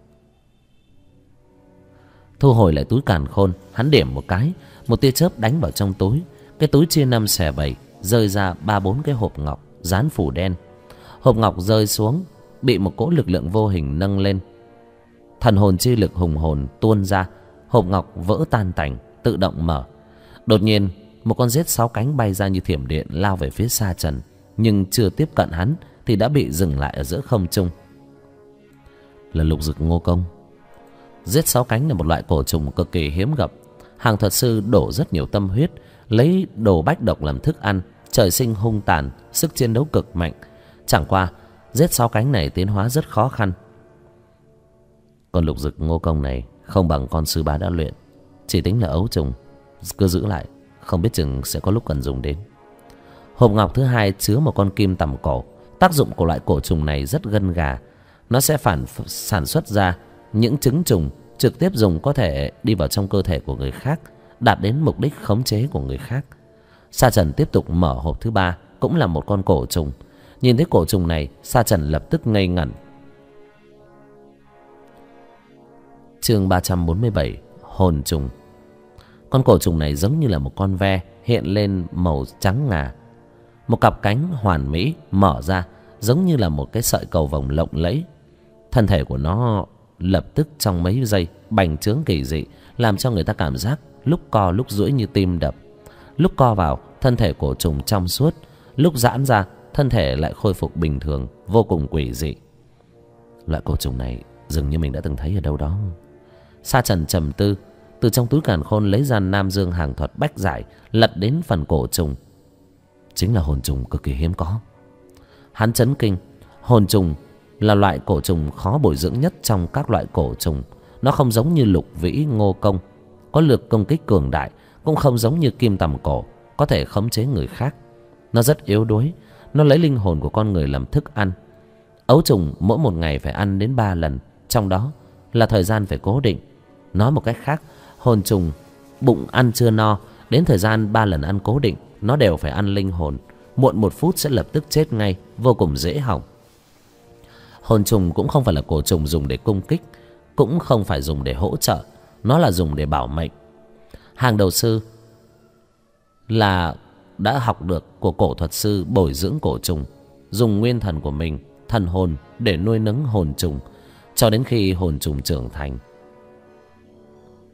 Thu hồi lại túi càn khôn, hắn điểm một cái, một tia chớp đánh vào trong túi. Cái túi chia 5 xẻ 7, rơi ra 3-4 cái hộp ngọc dán phủ đen. Hộp ngọc rơi xuống, bị một cỗ lực lượng vô hình nâng lên. Thần hồn chi lực hùng hồn tuôn ra, hộp ngọc vỡ tan tành, tự động mở. Đột nhiên, một con rết 6 cánh bay ra như thiểm điện lao về phía Sa Trần, nhưng chưa tiếp cận hắn thì đã bị dừng lại ở giữa không trung. Là lục dực ngô công. Rết 6 cánh là một loại cổ trùng cực kỳ hiếm gặp. Hàng thuật sư đổ rất nhiều tâm huyết, lấy đồ bách độc làm thức ăn, trời sinh hung tàn, sức chiến đấu cực mạnh. Chẳng qua rết 6 cánh này tiến hóa rất khó khăn. Con lục dực ngô công này không bằng con sư bá đã luyện, chỉ tính là ấu trùng, cứ giữ lại, không biết chừng sẽ có lúc cần dùng đến. Hộp ngọc thứ 2 chứa một con kim tằm cổ. Tác dụng của loại cổ trùng này rất gân gà. Nó sẽ sản xuất ra những trứng trùng trực tiếp dùng có thể đi vào trong cơ thể của người khác, đạt đến mục đích khống chế của người khác. Sa Trần tiếp tục mở hộp thứ 3, cũng là một con cổ trùng. Nhìn thấy cổ trùng này, Sa Trần lập tức ngây ngẩn. Chương 347, hồn trùng. Con cổ trùng này giống như là một con ve, hiện lên màu trắng ngà. Một cặp cánh hoàn mỹ mở ra, giống như là một cái sợi cầu vồng lộng lẫy. Thân thể của nó lập tức trong mấy giây bành trướng kỳ dị, làm cho người ta cảm giác lúc co lúc duỗi như tim đập. Lúc co vào, thân thể cổ trùng trong suốt, lúc giãn ra, thân thể lại khôi phục bình thường, vô cùng quỷ dị. Loại cổ trùng này dường như mình đã từng thấy ở đâu đó. Sa Trần trầm tư, từ trong túi càn khôn lấy ra Nam Dương hàng thuật bách giải, lật đến phần cổ trùng. Chính là hồn trùng cực kỳ hiếm có. Hắn chấn kinh. Hồn trùng là loại cổ trùng khó bồi dưỡng nhất trong các loại cổ trùng. Nó không giống như lục vĩ ngô công có lực công kích cường đại, cũng không giống như kim tằm cổ có thể khống chế người khác. Nó rất yếu đuối. Nó lấy linh hồn của con người làm thức ăn. Ấu trùng mỗi một ngày phải ăn đến 3 lần, trong đó là thời gian phải cố định. Nói một cách khác, hồn trùng bụng ăn chưa no, đến thời gian 3 lần ăn cố định, nó đều phải ăn linh hồn. Muộn 1 phút sẽ lập tức chết ngay, vô cùng dễ hỏng. Hồn trùng cũng không phải là cổ trùng dùng để cung kích, cũng không phải dùng để hỗ trợ, nó là dùng để bảo mệnh. Hàng đầu sư là đã học được của cổ thuật sư bồi dưỡng cổ trùng, dùng nguyên thần của mình, thần hồn để nuôi nấng hồn trùng cho đến khi hồn trùng trưởng thành.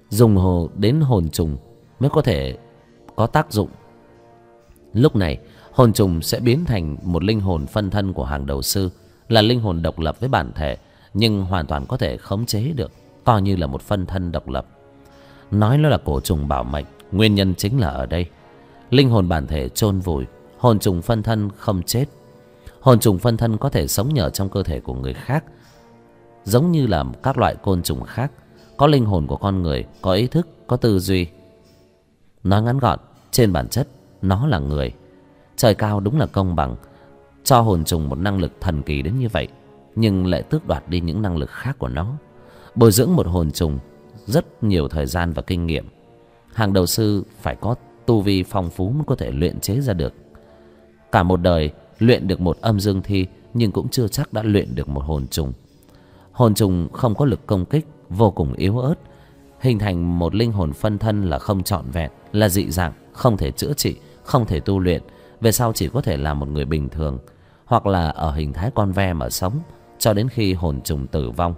Dùng đến hồn trùng mới có thể có tác dụng. Lúc này Hồn trùng sẽ biến thành một linh hồn phân thân của hàng đầu sư, là linh hồn độc lập với bản thể, nhưng hoàn toàn có thể khống chế được, coi như là một phân thân độc lập. Nói nó là cổ trùng bảo mệnh, nguyên nhân chính là ở đây. Linh hồn bản thể chôn vùi, hồn trùng phân thân không chết. Hồn trùng phân thân có thể sống nhờ trong cơ thể của người khác, giống như là các loại côn trùng khác, có linh hồn của con người, có ý thức, có tư duy. Nói ngắn gọn, trên bản chất nó là người. Trời cao đúng là công bằng, cho hồn trùng một năng lực thần kỳ đến như vậy, nhưng lại tước đoạt đi những năng lực khác của nó. Bồi dưỡng một hồn trùng rất nhiều thời gian và kinh nghiệm. Hàng đầu sư phải có tu vi phong phú mới có thể luyện chế ra được. Cả một đời luyện được một âm dương thi, nhưng cũng chưa chắc đã luyện được một hồn trùng. Hồn trùng không có lực công kích, vô cùng yếu ớt. Hình thành một linh hồn phân thân là không trọn vẹn, là dị dạng, không thể chữa trị, không thể tu luyện. Về sau chỉ có thể là một người bình thường, hoặc là ở hình thái con ve mà sống cho đến khi hồn trùng tử vong.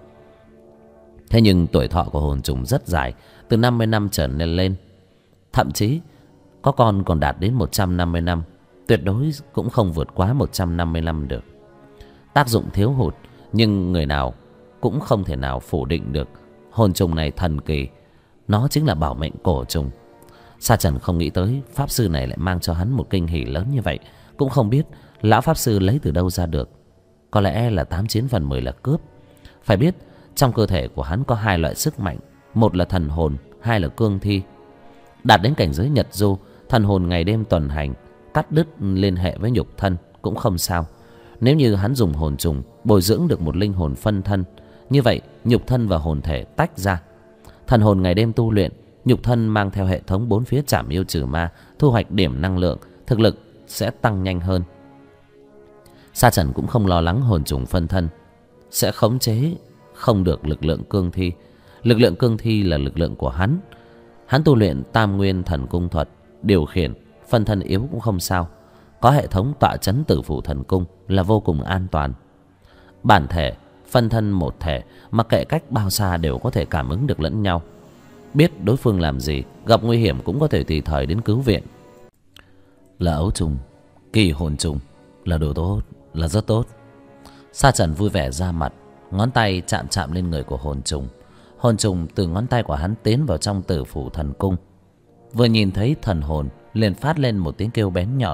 Thế nhưng tuổi thọ của hồn trùng rất dài, từ 50 năm trở nên lên. Thậm chí có con còn đạt đến 150 năm, tuyệt đối cũng không vượt quá 150 năm được. Tác dụng thiếu hụt, nhưng người nào cũng không thể nào phủ định được hồn trùng này thần kỳ. Nó chính là bảo mệnh cổ trùng. Sa Trần không nghĩ tới pháp sư này lại mang cho hắn một kinh hỉ lớn như vậy. Cũng không biết lão pháp sư lấy từ đâu ra được. Có lẽ là 8/9 phần 10 là cướp. Phải biết trong cơ thể của hắn có hai loại sức mạnh, một là thần hồn, hai là cương thi. Đạt đến cảnh giới nhật du, thần hồn ngày đêm tuần hành, cắt đứt liên hệ với nhục thân cũng không sao. Nếu như hắn dùng hồn trùng bồi dưỡng được một linh hồn phân thân, như vậy nhục thân và hồn thể tách ra. Thần hồn ngày đêm tu luyện, nhục thân mang theo hệ thống bốn phía trảm yêu trừ ma, thu hoạch điểm năng lượng, thực lực sẽ tăng nhanh hơn. Sa Trần cũng không lo lắng hồn trùng phân thân sẽ khống chế không được lực lượng cương thi. Lực lượng cương thi là lực lượng của hắn. Hắn tu luyện tam nguyên thần cung thuật, điều khiển phân thân yếu cũng không sao. Có hệ thống tọa chấn tử phủ thần cung là vô cùng an toàn. Bản thể, phân thân một thể, mặc kệ cách bao xa đều có thể cảm ứng được lẫn nhau, biết đối phương làm gì, gặp nguy hiểm cũng có thể tùy thời đến cứu viện. Là ấu trùng, kỳ hồn trùng, là đồ tốt, là rất tốt. Sa Trần vui vẻ ra mặt, ngón tay chạm chạm lên người của hồn trùng. Hồn trùng từ ngón tay của hắn tiến vào trong tử phủ thần cung. Vừa nhìn thấy thần hồn liền phát lên một tiếng kêu bén nhọn.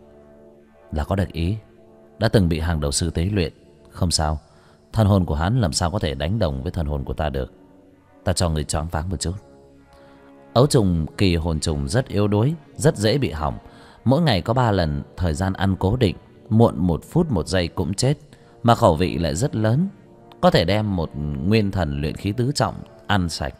Là có đặc ý, đã từng bị hàng đầu sư tế luyện. Không sao, thần hồn của hắn làm sao có thể đánh đồng với thần hồn của ta được. Ta cho người choáng váng một chút. Ấu trùng kỳ hồn trùng rất yếu đuối, rất dễ bị hỏng. Mỗi ngày có 3 lần thời gian ăn cố định, muộn 1 phút 1 giây cũng chết. Mà khẩu vị lại rất lớn, có thể đem một nguyên thần luyện khí tứ trọng ăn sạch.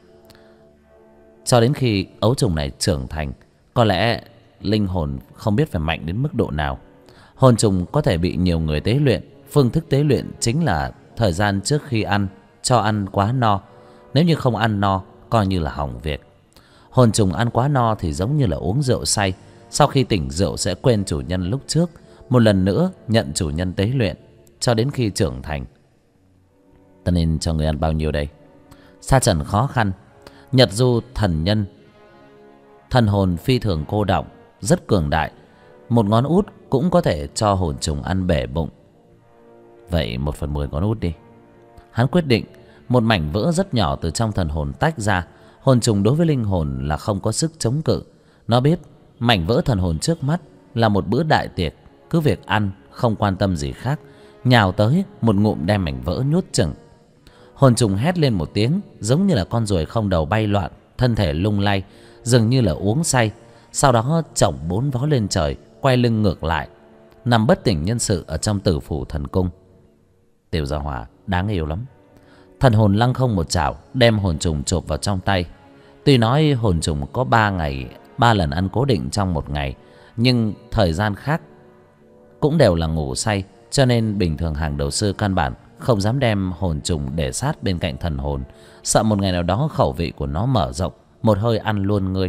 Cho đến khi ấu trùng này trưởng thành, có lẽ linh hồn không biết phải mạnh đến mức độ nào. Hồn trùng có thể bị nhiều người tế luyện. Phương thức tế luyện chính là thời gian trước khi ăn, cho ăn quá no. Nếu như không ăn no, coi như là hỏng việc. Hồn trùng ăn quá no thì giống như là uống rượu say. Sau khi tỉnh rượu sẽ quên chủ nhân lúc trước, một lần nữa nhận chủ nhân tế luyện cho đến khi trưởng thành. Ta nên cho người ăn bao nhiêu đây? Sa Trần khó khăn. Nhật du thần nhân, thần hồn phi thường cô đọng, rất cường đại. Một ngón út cũng có thể cho hồn trùng ăn bể bụng. Vậy 1/10 ngón út đi. Hắn quyết định. Một mảnh vỡ rất nhỏ từ trong thần hồn tách ra. Hồn trùng đối với linh hồn là không có sức chống cự. Nó biết mảnh vỡ thần hồn trước mắt là một bữa đại tiệc, cứ việc ăn không quan tâm gì khác, nhào tới một ngụm đem mảnh vỡ nhốt chừng. Hồn trùng hét lên một tiếng, giống như là con ruồi không đầu bay loạn, thân thể lung lay, dường như là uống say. Sau đó chổng 4 vó lên trời, quay lưng ngược lại, nằm bất tỉnh nhân sự ở trong tử phủ thần cung. Tiểu gia hỏa đáng yêu lắm. Thần hồn lăng không một chảo đem hồn trùng chộp vào trong tay. Tuy nói hồn trùng có 3 lần ăn cố định trong một ngày, nhưng thời gian khác cũng đều là ngủ say, cho nên bình thường hàng đầu sư căn bản không dám đem hồn trùng để sát bên cạnh thần hồn, sợ một ngày nào đó khẩu vị của nó mở rộng, một hơi ăn luôn ngươi.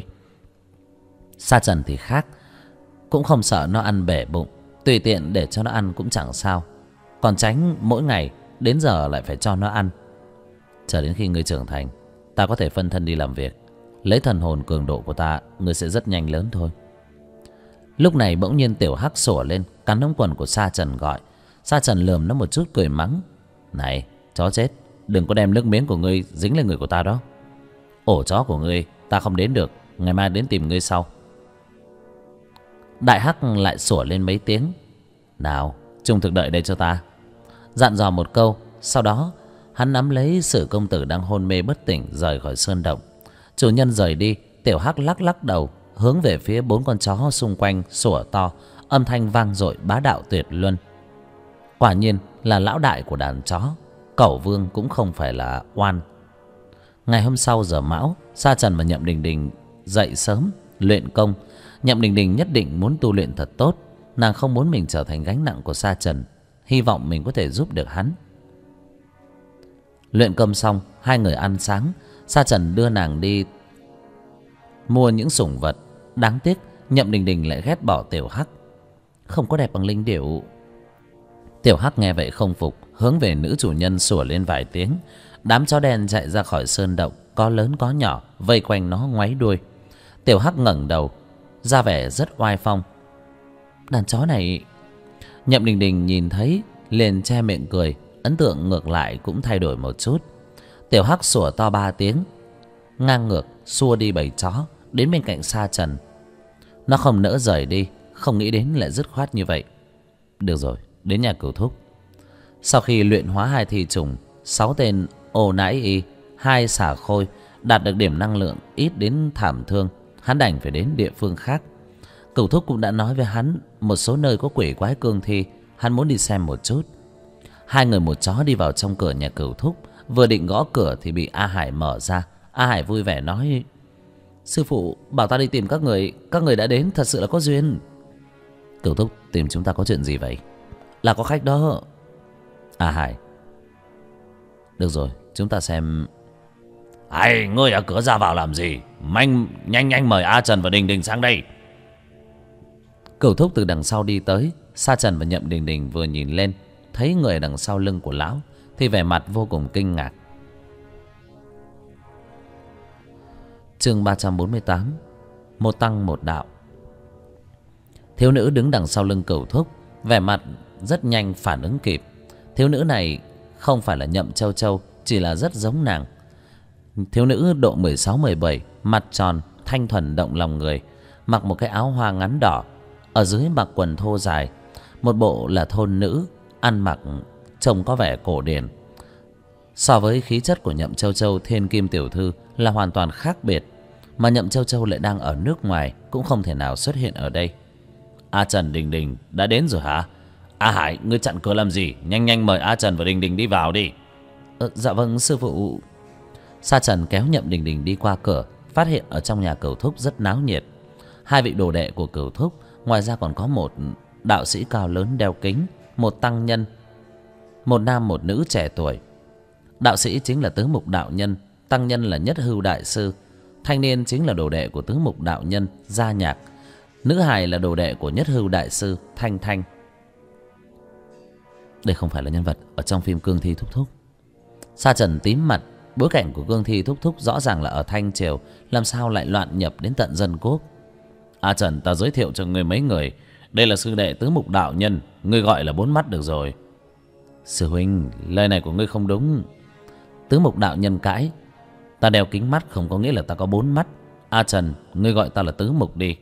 Sa Trần thì khác, cũng không sợ nó ăn bể bụng, tùy tiện để cho nó ăn cũng chẳng sao, còn tránh mỗi ngày đến giờ lại phải cho nó ăn. Chờ đến khi ngươi trưởng thành, ta có thể phân thân đi làm việc, lấy thần hồn cường độ của ta, ngươi sẽ rất nhanh lớn thôi. Lúc này bỗng nhiên Tiểu Hắc sủa lên, cắn ống quần của Sa Trần gọi. Sa Trần lườm nó một chút cười mắng: "Này chó chết, đừng có đem nước miếng của ngươi dính lên người của ta đó. Ổ chó của ngươi ta không đến được, ngày mai đến tìm ngươi sau." Đại Hắc lại sủa lên mấy tiếng: "Nào trung thực đợi đây cho ta." Dặn dò một câu, sau đó hắn nắm lấy Sử công tử đang hôn mê bất tỉnh rời khỏi sơn động. Chủ nhân rời đi, Tiểu Hắc lắc lắc đầu hướng về phía 4 con chó xung quanh sủa to, âm thanh vang dội bá đạo tuyệt luân. Quả nhiên là lão đại của đàn chó, Cẩu Vương cũng không phải là oan. Ngày hôm sau giờ mão, Sa Trần và Nhậm Đình Đình dậy sớm luyện công. Nhậm Đình Đình nhất định muốn tu luyện thật tốt, nàng không muốn mình trở thành gánh nặng của Sa Trần, hy vọng mình có thể giúp được hắn. Luyện công xong, hai người ăn sáng. Sa Trần đưa nàng đi mua những sủng vật. Đáng tiếc Nhậm Đình Đình lại ghét bỏ Tiểu Hắc, không có đẹp bằng linh điểu. Tiểu Hắc nghe vậy không phục, hướng về nữ chủ nhân sủa lên vài tiếng. Đám chó đen chạy ra khỏi sơn động, có lớn có nhỏ, vây quanh nó ngoáy đuôi. Tiểu Hắc ngẩng đầu, ra vẻ rất oai phong. Đàn chó này... Nhậm Đình Đình nhìn thấy liền che miệng cười, ấn tượng ngược lại cũng thay đổi một chút. Tiểu Hắc sủa to 3 tiếng, ngang ngược xua đi bầy chó đến bên cạnh Sa Trần. Nó không nỡ rời đi, không nghĩ đến lại dứt khoát như vậy. Được rồi, đến nhà Cửu Thúc. Sau khi luyện hóa 2 thi trùng, 6 tên ô nãi y, 2 xà khôi đạt được điểm năng lượng ít đến thảm thương, hắn đành phải đến địa phương khác. Cửu Thúc cũng đã nói với hắn một số nơi có quỷ quái cương thi, hắn muốn đi xem một chút. Hai người một chó đi vào trong cửa nhà Cửu Thúc, vừa định gõ cửa thì bị A Hải mở ra. A Hải vui vẻ nói: "Sư phụ bảo ta đi tìm các người đã đến, thật sự là có duyên." Cửu Thúc: "Tìm chúng ta có chuyện gì vậy?" "Là có khách đó." A Hải: "Được rồi, chúng ta xem." "Ai, ngươi ở cửa ra vào làm gì? Nhanh mời A Trần và Đình Đình sang đây." Cửu Thúc từ đằng sau đi tới. Sa Trần và Nhậm Đình Đình vừa nhìn lên, thấy người đằng sau lưng của lão thì vẻ mặt vô cùng kinh ngạc. Chương 348: Một tăng một đạo. Thiếu nữ đứng đằng sau lưng Cửu Thúc, vẻ mặt rất nhanh phản ứng kịp. Thiếu nữ này không phải là Nhậm Châu Châu, chỉ là rất giống nàng. Thiếu nữ độ 16-17, mặt tròn, thanh thuần động lòng người, mặc một cái áo hoa ngắn đỏ, ở dưới mặc quần thô dài. Một bộ là thôn nữ, ăn mặc trông có vẻ cổ điển. So với khí chất của Nhậm Châu Châu thiên kim tiểu thư là hoàn toàn khác biệt. Mà Nhậm Châu Châu lại đang ở nước ngoài, cũng không thể nào xuất hiện ở đây. A Trần, Đình Đình đã đến rồi hả? A Hải, ngươi chặn cửa làm gì? Nhanh mời A Trần và Đình Đình đi vào đi. Dạ vâng sư phụ. Sa Trần kéo Nhậm Đình Đình đi qua cửa, phát hiện ở trong nhà Cửu Thúc rất náo nhiệt. 2 vị đồ đệ của Cửu Thúc, ngoài ra còn có một đạo sĩ cao lớn đeo kính, một tăng nhân, một nam một nữ trẻ tuổi. Đạo sĩ chính là Tứ Mục đạo nhân, tăng nhân là Nhất Hưu đại sư, thanh niên chính là đồ đệ của Tứ Mục đạo nhân Gia Nhạc, nữ hài là đồ đệ của Nhất Hưu đại sư Thanh Thanh. Đây không phải là nhân vật ở trong phim Cương Thi Thúc Thúc. Sa Trần tím mặt, bối cảnh của Cương Thi Thúc Thúc rõ ràng là ở Thanh Triều, làm sao lại loạn nhập đến tận dân quốc. A Trần, ta giới thiệu cho ngươi mấy người. Đây là sư đệ Tứ Mục đạo nhân, ngươi gọi là Bốn Mắt được rồi. Sư huynh, lời này của ngươi không đúng. Tứ Mục đạo nhân cãi: Ta đeo kính mắt không có nghĩa là ta có 4 mắt. A Trần, ngươi gọi ta là Tứ Mục đi.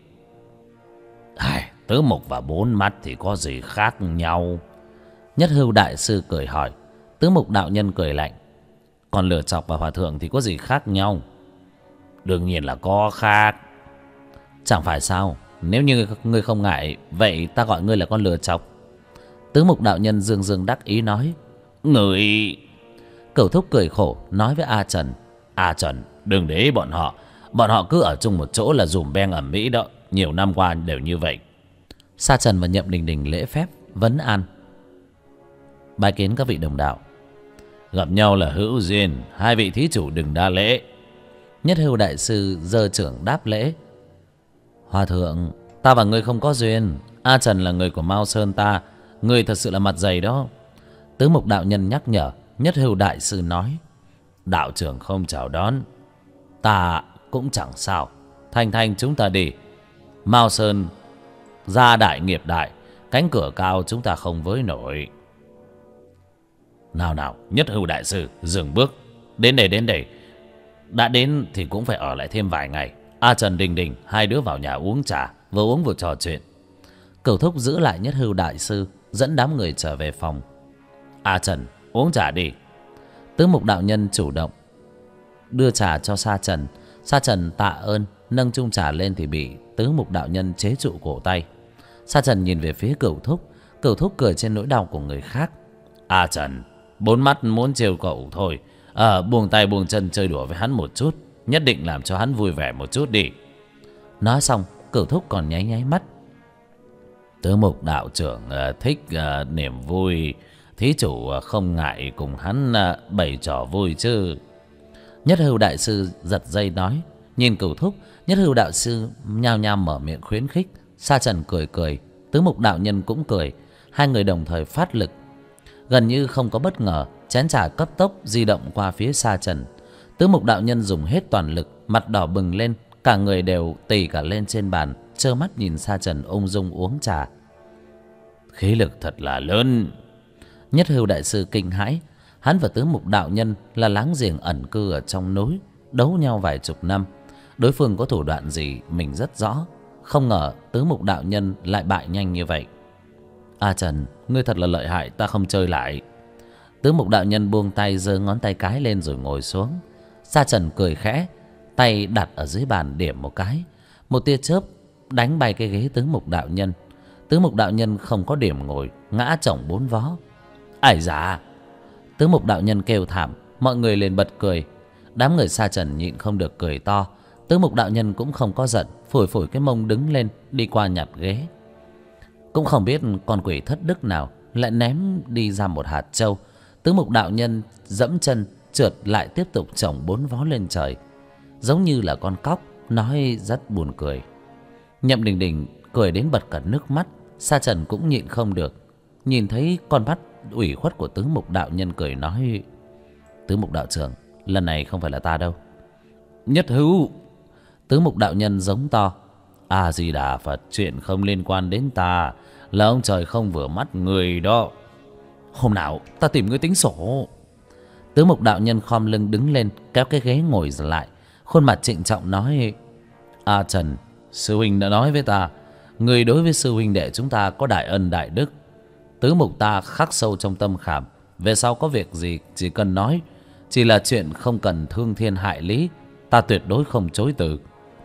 Tứ Mục và 4 mắt thì có gì khác nhau? Nhất Hưu đại sư cười hỏi. Tứ Mục đạo nhân cười lạnh: Còn Lửa Chọc và Hòa Thượng thì có gì khác nhau? Đương nhiên là có khác. Chẳng phải sao? Nếu như ngươi không ngại, vậy ta gọi ngươi là con Lửa Chọc. Tứ Mục đạo nhân dương dương đắc ý nói. Người... Cửu Thúc cười khổ nói với A Trần. A Trần, đừng để ý bọn họ. Bọn họ cứ ở chung một chỗ là dùm beng ầm ĩ đó. Nhiều năm qua đều như vậy. Sa Trần và Nhậm Đình Đình lễ phép vấn an. Bái kiến các vị đồng đạo. Gặp nhau là hữu duyên, 2 vị thí chủ đừng đa lễ. Nhất Hưu đại sư giơ trưởng đáp lễ. Hòa Thượng, ta và ngươi không có duyên. A Trần là người của Mao Sơn ta. Ngươi thật sự là mặt dày đó. Tứ Mục đạo nhân nhắc nhở. Nhất Hưu đại sư nói. Đạo trưởng không chào đón, ta cũng chẳng sao. Thanh Thanh chúng ta đi. Mao Sơn Gia đại nghiệp đại, cánh cửa cao chúng ta không với nổi. Nào nào, Nhất Hưu đại sư dừng bước. Đến đây. Đã đến thì cũng phải ở lại thêm vài ngày. A Trần, Đình Đình, hai đứa vào nhà uống trà, vừa uống vừa trò chuyện. Cửu Thúc giữ lại Nhất Hưu đại sư, dẫn đám người trở về phòng. A Trần, uống trà đi. Tứ Mục đạo nhân chủ động đưa trà cho Sa Trần. Sa Trần tạ ơn, nâng chung trà lên thì bị Tứ Mục đạo nhân chế trụ cổ tay. Sa Trần nhìn về phía Cửu Thúc. Cửu Thúc cười trên nỗi đau của người khác. A Trần, bốn mắt muốn trêu cậu thôi. Buông tay buông chân chơi đùa với hắn một chút, nhất định làm cho hắn vui vẻ một chút đi. Nói xong, Cửu Thúc còn nháy nháy mắt. Tứ Mục đạo trưởng thích niềm vui, thí chủ không ngại cùng hắn bày trò vui chứ? Nhất Hưu đại sư giật dây nói. Nhìn Cửu Thúc, Nhất Hưu đạo sư nhao nhao mở miệng khuyến khích. Sa Trần cười cười, Tứ Mục đạo nhân cũng cười. Hai người đồng thời phát lực. Gần như không có bất ngờ, chén trà cấp tốc di động qua phía Sa Trần. Tứ Mục đạo nhân dùng hết toàn lực, mặt đỏ bừng lên, cả người đều tì cả lên trên bàn, trơ mắt nhìn Sa Trần ung dung uống trà. Khí lực thật là lớn. Nhất Hưu đại sư kinh hãi. Hắn và Tứ Mục đạo nhân là láng giềng ẩn cư ở trong núi, đấu nhau vài chục năm. Đối phương có thủ đoạn gì mình rất rõ. Không ngờ Tứ Mục đạo nhân lại bại nhanh như vậy. A Trần, ngươi thật là lợi hại, ta không chơi lại. Tứ Mục đạo nhân buông tay, giơ ngón tay cái lên rồi ngồi xuống. Sa Trần cười khẽ, tay đặt ở dưới bàn điểm một cái. Một tia chớp đánh bay cái ghế Tứ Mục đạo nhân. Tứ Mục đạo nhân không có điểm ngồi, ngã chồng bốn vó. Ai da! Tứ Mục đạo nhân kêu thảm, mọi người liền bật cười. Đám người Sa Trần nhịn không được cười to. Tứ Mục đạo nhân cũng không có giận, phủi phủi cái mông đứng lên, đi qua nhặt ghế. Cũng không biết con quỷ thất đức nào lại ném đi ra một hạt trâu. Tứ Mục đạo nhân dẫm chân trượt lại, tiếp tục chồng bốn vó lên trời, giống như là con cóc, nói rất buồn cười. Nhậm Đình Đình cười đến bật cả nước mắt. Sa Trần cũng nhịn không được, nhìn thấy con mắt ủy khuất của Tứ Mục đạo nhân, cười nói: Tứ Mục đạo trưởng, lần này không phải là ta đâu. Nhất Hưu! Tứ Mục đạo nhân giống to: A Di Đà Phật, chuyện không liên quan đến ta, là ông trời không vừa mắt người đó. Hôm nào ta tìm ngươi tính sổ. Tứ Mục đạo nhân khom lưng đứng lên, kéo cái ghế ngồi lại, khuôn mặt trịnh trọng nói: A Trần, sư huynh đã nói với ta, người đối với sư huynh đệ chúng ta có đại ân đại đức. Tứ Mục ta khắc sâu trong tâm khảm, về sau có việc gì chỉ cần nói, chỉ là chuyện không cần thương thiên hại lý, ta tuyệt đối không chối từ.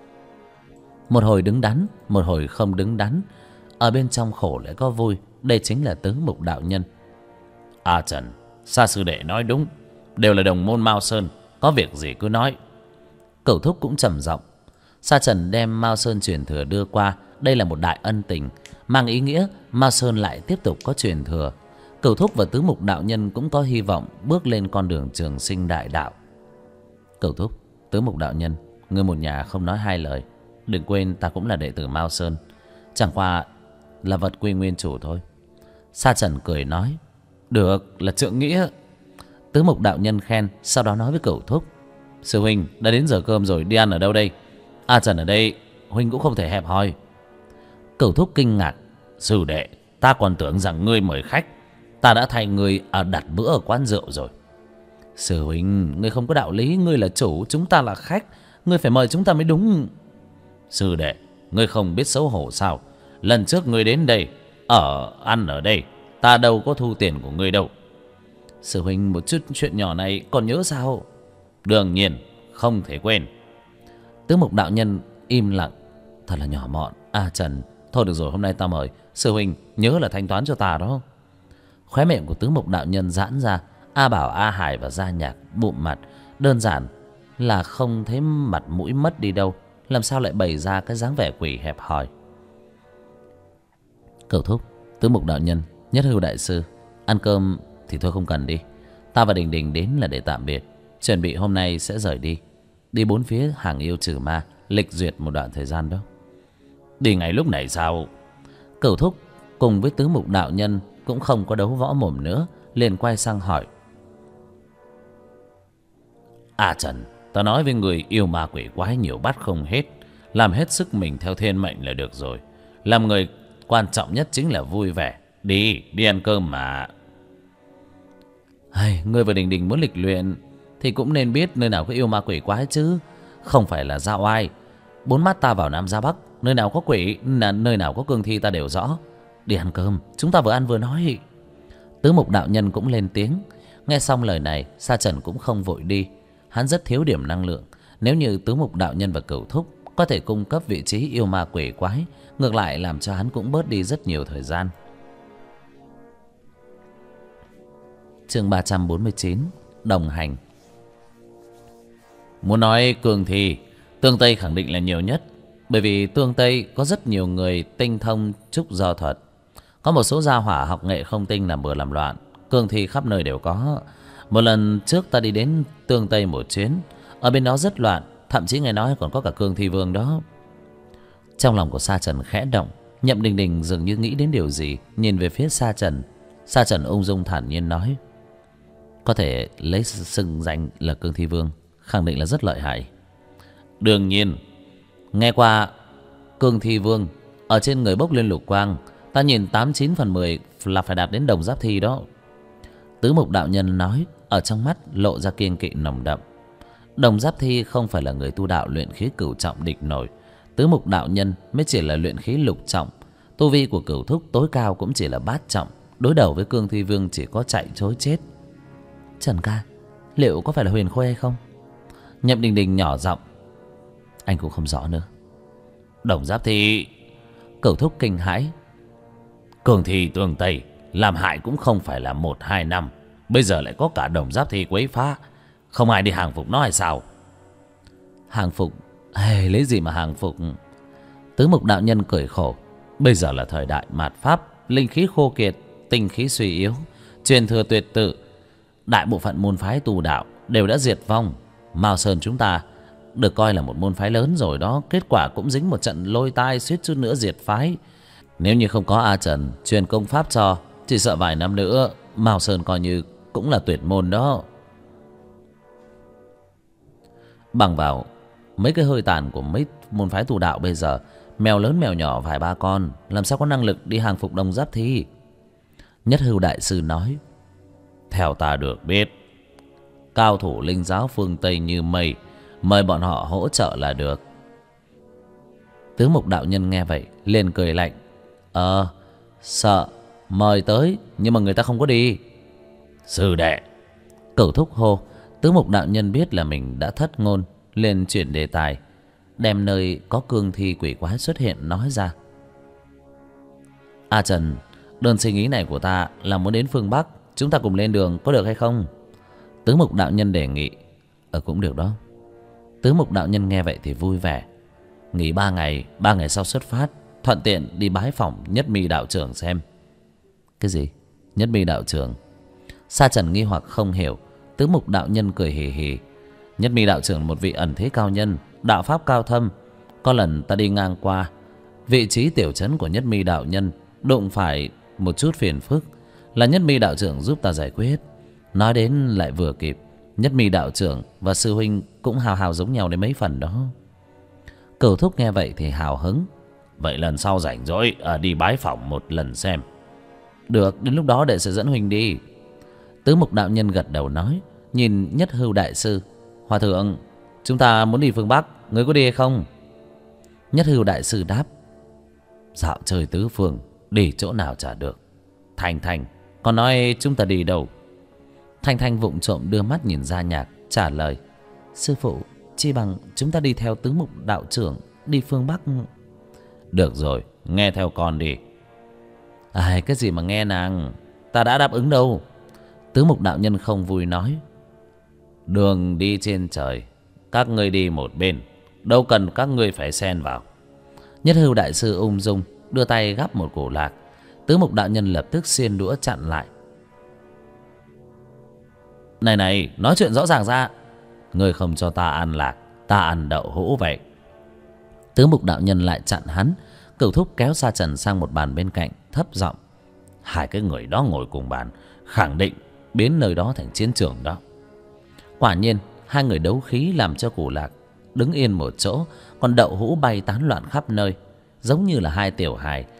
Một hồi đứng đắn, một hồi không đứng đắn, ở bên trong khổ lại có vui. Đây chính là Tứ Mục đạo nhân. A Trần, Sa sư đệ nói đúng, đều là đồng môn Mao Sơn, có việc gì cứ nói. Cửu Thúc cũng trầm giọng. Sa Trần đem Mao Sơn truyền thừa đưa qua, đây là một đại ân tình, mang ý nghĩa Mao Sơn lại tiếp tục có truyền thừa. Cửu Thúc và Tứ Mục đạo nhân cũng có hy vọng bước lên con đường trường sinh đại đạo. Cửu Thúc, Tứ Mục đạo nhân, ngươi một nhà không nói hai lời. Đừng quên ta cũng là đệ tử Mao Sơn, chẳng qua là vật quy nguyên chủ thôi. Sa Trần cười nói: Được, là trượng nghĩa. Tứ Mục đạo nhân khen, sau đó nói với Cửu Thúc: Sư huynh, đã đến giờ cơm rồi, đi ăn ở đâu đây? A Trần ở đây, huynh cũng không thể hẹp hòi. Cửu Thúc kinh ngạc: Sư đệ, ta còn tưởng rằng ngươi mời khách, ta đã thay ngươi đặt bữa ở quán rượu rồi. Sư huynh, ngươi không có đạo lý, ngươi là chủ, chúng ta là khách, ngươi phải mời chúng ta mới đúng. Sư đệ, ngươi không biết xấu hổ sao? Lần trước ngươi đến đây, ăn ở đây, ta đâu có thu tiền của ngươi đâu. Sư huynh, một chút chuyện nhỏ này còn nhớ sao? Đương nhiên, không thể quên. Tứ Mục đạo nhân im lặng, thật là nhỏ mọn. A Trần, thôi được rồi, hôm nay ta mời. Sư huynh, nhớ là thanh toán cho ta đó. Khóe miệng của Tứ Mục đạo nhân giãn ra. A Bảo, A Hải và Gia Nhạc bụm mặt, đơn giản là không thấy mặt mũi mất đi đâu, làm sao lại bày ra cái dáng vẻ quỷ hẹp hòi. Cửu Thúc, Tứ Mục đạo nhân, Nhất Hưu đại sư, ăn cơm thì thôi không cần đi. Ta và Đình Đình đến là để tạm biệt, chuẩn bị hôm nay sẽ rời đi, đi bốn phía hàng yêu trừ ma, lịch duyệt một đoạn thời gian đó. Đi ngay lúc này sao? Cửu Thúc cùng với Tứ Mục đạo nhân cũng không có đấu võ mồm nữa, liền quay sang hỏi: A Trần, ta nói với người, yêu ma quỷ quái nhiều bắt không hết, làm hết sức mình theo thiên mệnh là được rồi. Làm người quan trọng nhất chính là vui vẻ. Đi ăn cơm mà. Ngươi vừa đình đình muốn lịch luyện thì cũng nên biết nơi nào có yêu ma quỷ quái chứ. Không phải là ra oai. Bốn mắt ta vào Nam ra Bắc, nơi nào có quỷ, nơi nào có cương thi ta đều rõ. Đi ăn cơm, chúng ta vừa ăn vừa nói. Tứ Mục đạo nhân cũng lên tiếng. Nghe xong lời này, Sa Trần cũng không vội đi. Hắn rất thiếu điểm năng lượng. Nếu như Tứ Mục đạo nhân và Cửu Thúc có thể cung cấp vị trí yêu ma quỷ quái, ngược lại làm cho hắn cũng bớt đi rất nhiều thời gian. Chương 349, đồng hành. Muốn nói cương thi, Tương Tây khẳng định là nhiều nhất. Bởi vì Tương Tây có rất nhiều người tinh thông trúc do thuật. Có một số gia hỏa học nghệ không tinh làm bừa làm loạn. Cương thi khắp nơi đều có. Một lần trước ta đi đến Tương Tây một chuyến, ở bên đó rất loạn, thậm chí nghe nói còn có cả cương thi vương đó. Trong lòng của Sa Trần khẽ động. Nhậm Đình Đình dường như nghĩ đến điều gì, nhìn về phía Sa Trần. Sa Trần ung dung thản nhiên nói: có thể lấy xưng danh là cương thi vương, khẳng định là rất lợi hại. Đương nhiên. Nghe qua cương thi vương ở trên người bốc lên lục quang, ta nhìn 89 phần 10 là phải đạt đến đồng giáp thi đó. Tứ Mục đạo nhân nói, ở trong mắt lộ ra kiêng kỵ nồng đậm. Đồng giáp thi không phải là người tu đạo luyện khí cửu trọng địch nổi. Tứ Mục đạo nhân mới chỉ là luyện khí lục trọng. Tu vi của Cửu Thúc tối cao cũng chỉ là bát trọng. Đối đầu với cương thi vương chỉ có chạy chối chết. Trần ca, liệu có phải là Huyền Khôi hay không? Nhậm Đình Đình nhỏ giọng: anh cũng không rõ nữa. Đồng giáp thi. Cửu Thúc kinh hãi: cương thi Tương Tây làm hại cũng không phải là 1-2 năm, bây giờ lại có cả đồng giáp thi quấy phá, không ai đi hàng phục nó hay sao? Hàng phục? Lấy gì mà hàng phục? Tứ Mục đạo nhân cười khổ: bây giờ là thời đại mạt Pháp, linh khí khô kiệt, tinh khí suy yếu, truyền thừa tuyệt tự. Đại bộ phận môn phái tu đạo đều đã diệt vong. Mao Sơn chúng ta được coi là một môn phái lớn rồi đó, kết quả cũng dính một trận lôi tai, suýt chút nữa diệt phái. Nếu như không có A Trần truyền công pháp cho, chỉ sợ vài năm nữa Mao Sơn coi như cũng là tuyệt môn đó. Bằng vào mấy cái hơi tàn của mấy môn phái tu đạo bây giờ, mèo lớn mèo nhỏ vài ba con, làm sao có năng lực đi hàng phục đồng giáp thi? Nhất Hưu đại sư nói: theo ta được biết, cao thủ linh giáo phương Tây như mây, mời bọn họ hỗ trợ là được. Tứ Mục đạo nhân nghe vậy liền cười lạnh: sợ, mời tới, nhưng mà người ta không có đi. Sư đệ. Cửu Thúc hô. Tứ Mục đạo nhân biết là mình đã thất ngôn, liền chuyển đề tài, đem nơi có cương thi quỷ quái xuất hiện nói ra. A Trần, đơn xin ý này của ta là muốn đến phương Bắc, chúng ta cùng lên đường có được hay không? Tứ Mục đạo nhân đề nghị. Cũng được đó. Tứ Mục đạo nhân nghe vậy thì vui vẻ. Nghỉ 3 ngày, 3 ngày sau xuất phát, thuận tiện đi bái phỏng Nhất Mi đạo trưởng xem. Cái gì? Nhất Mi đạo trưởng? Sa Trần nghi hoặc không hiểu. Tứ Mục đạo nhân cười hì hì: Nhất Mi đạo trưởng một vị ẩn thế cao nhân, đạo pháp cao thâm. Có lần ta đi ngang qua vị trí tiểu trấn của Nhất Mi đạo nhân, đụng phải một chút phiền phức, là Nhất Mi đạo trưởng giúp ta giải quyết. Nói đến lại vừa kịp, Nhất Mi đạo trưởng và sư huynh cũng hào hào giống nhau đến mấy phần đó. Cửu Thúc nghe vậy thì hào hứng: vậy lần sau rảnh rỗi đi bái phỏng một lần xem. Được, đến lúc đó đệ sẽ dẫn huynh đi. Tứ Mục đạo nhân gật đầu nói, nhìn Nhất Hưu đại sư: hòa thượng, chúng ta muốn đi phương Bắc, người có đi hay không? Nhất Hưu đại sư đáp: dạo chơi tứ phương, đi chỗ nào chả được. Thành Thành, còn nói chúng ta đi đâu? Thanh Thanh vụng trộm đưa mắt nhìn Gia Nhạc, trả lời: sư phụ, chi bằng chúng ta đi theo Tứ Mục đạo trưởng đi phương Bắc. Được rồi, nghe theo con đi. Cái gì mà nghe nàng, ta đã đáp ứng đâu. Tứ Mục đạo nhân không vui nói: đường đi trên trời, các ngươi đi một bên, đâu cần các ngươi phải xen vào. Nhất Hưu đại sư ung dung đưa tay gắp một củ lạc. Tứ Mục đạo nhân lập tức xiên đũa chặn lại: này, nói chuyện rõ ràng ra. Ngươi không cho ta ăn lạc, ta ăn đậu hũ vậy. Tứ Mục đạo nhân lại chặn hắn. Cửu Thúc kéo Sa Trần sang một bàn bên cạnh, thấp giọng: hai cái người đó ngồi cùng bàn, khẳng định biến nơi đó thành chiến trường đó. Quả nhiên, hai người đấu khí làm cho củ lạc đứng yên một chỗ, còn đậu hũ bay tán loạn khắp nơi, giống như là hai tiểu hài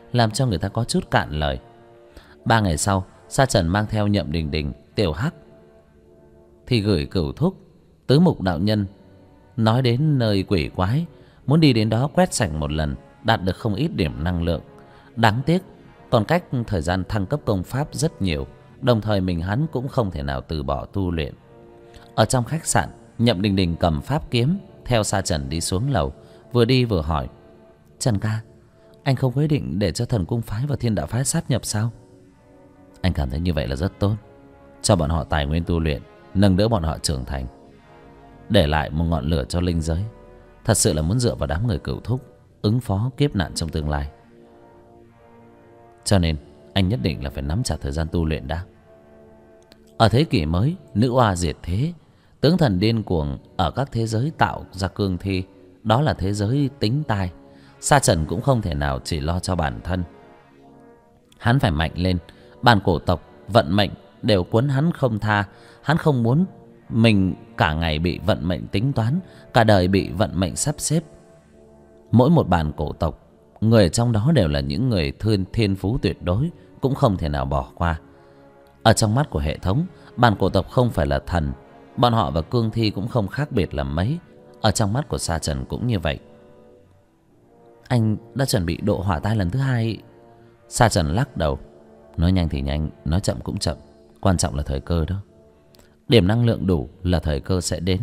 làm cho người ta có chút cạn lời. 3 ngày sau, Sa Trần mang theo Nhậm Đình Đình, Tiểu Hắc thì gửi Cửu Thúc, Tứ Mục đạo nhân nói đến nơi quỷ quái, muốn đi đến đó quét sạch một lần, đạt được không ít điểm năng lượng. Đáng tiếc còn cách thời gian thăng cấp công pháp rất nhiều, đồng thời mình hắn cũng không thể nào từ bỏ tu luyện. Ở trong khách sạn, Nhậm Đình Đình cầm pháp kiếm theo Sa Trần đi xuống lầu, vừa đi vừa hỏi: Trần ca, anh không quyết định để cho Thần Cung phái và Thiên Đạo phái sát nhập sao? Anh cảm thấy như vậy là rất tốt, cho bọn họ tài nguyên tu luyện, nâng đỡ bọn họ trưởng thành, để lại một ngọn lửa cho linh giới. Thật sự là muốn dựa vào đám người Cửu Thúc ứng phó kiếp nạn trong tương lai. Cho nên anh nhất định là phải nắm chặt thời gian tu luyện đã. Ở thế kỷ mới, nữ oa diệt thế, tướng thần điên cuồng ở các thế giới tạo ra cương thi, đó là thế giới tính tai. Sa Trần cũng không thể nào chỉ lo cho bản thân, hắn phải mạnh lên. Bản cổ tộc, vận mệnh đều cuốn hắn không tha. Hắn không muốn mình cả ngày bị vận mệnh tính toán, cả đời bị vận mệnh sắp xếp. Mỗi một bản cổ tộc, người trong đó đều là những người thiên phú tuyệt đối, cũng không thể nào bỏ qua. Ở trong mắt của hệ thống, bản cổ tộc không phải là thần, bọn họ và cương thi cũng không khác biệt là mấy. Ở trong mắt của Sa Trần cũng như vậy. Anh đã chuẩn bị độ hỏa tai lần thứ 2. Sa Trần lắc đầu. Nói nhanh thì nhanh, nói chậm cũng chậm, quan trọng là thời cơ đó. Điểm năng lượng đủ là thời cơ sẽ đến.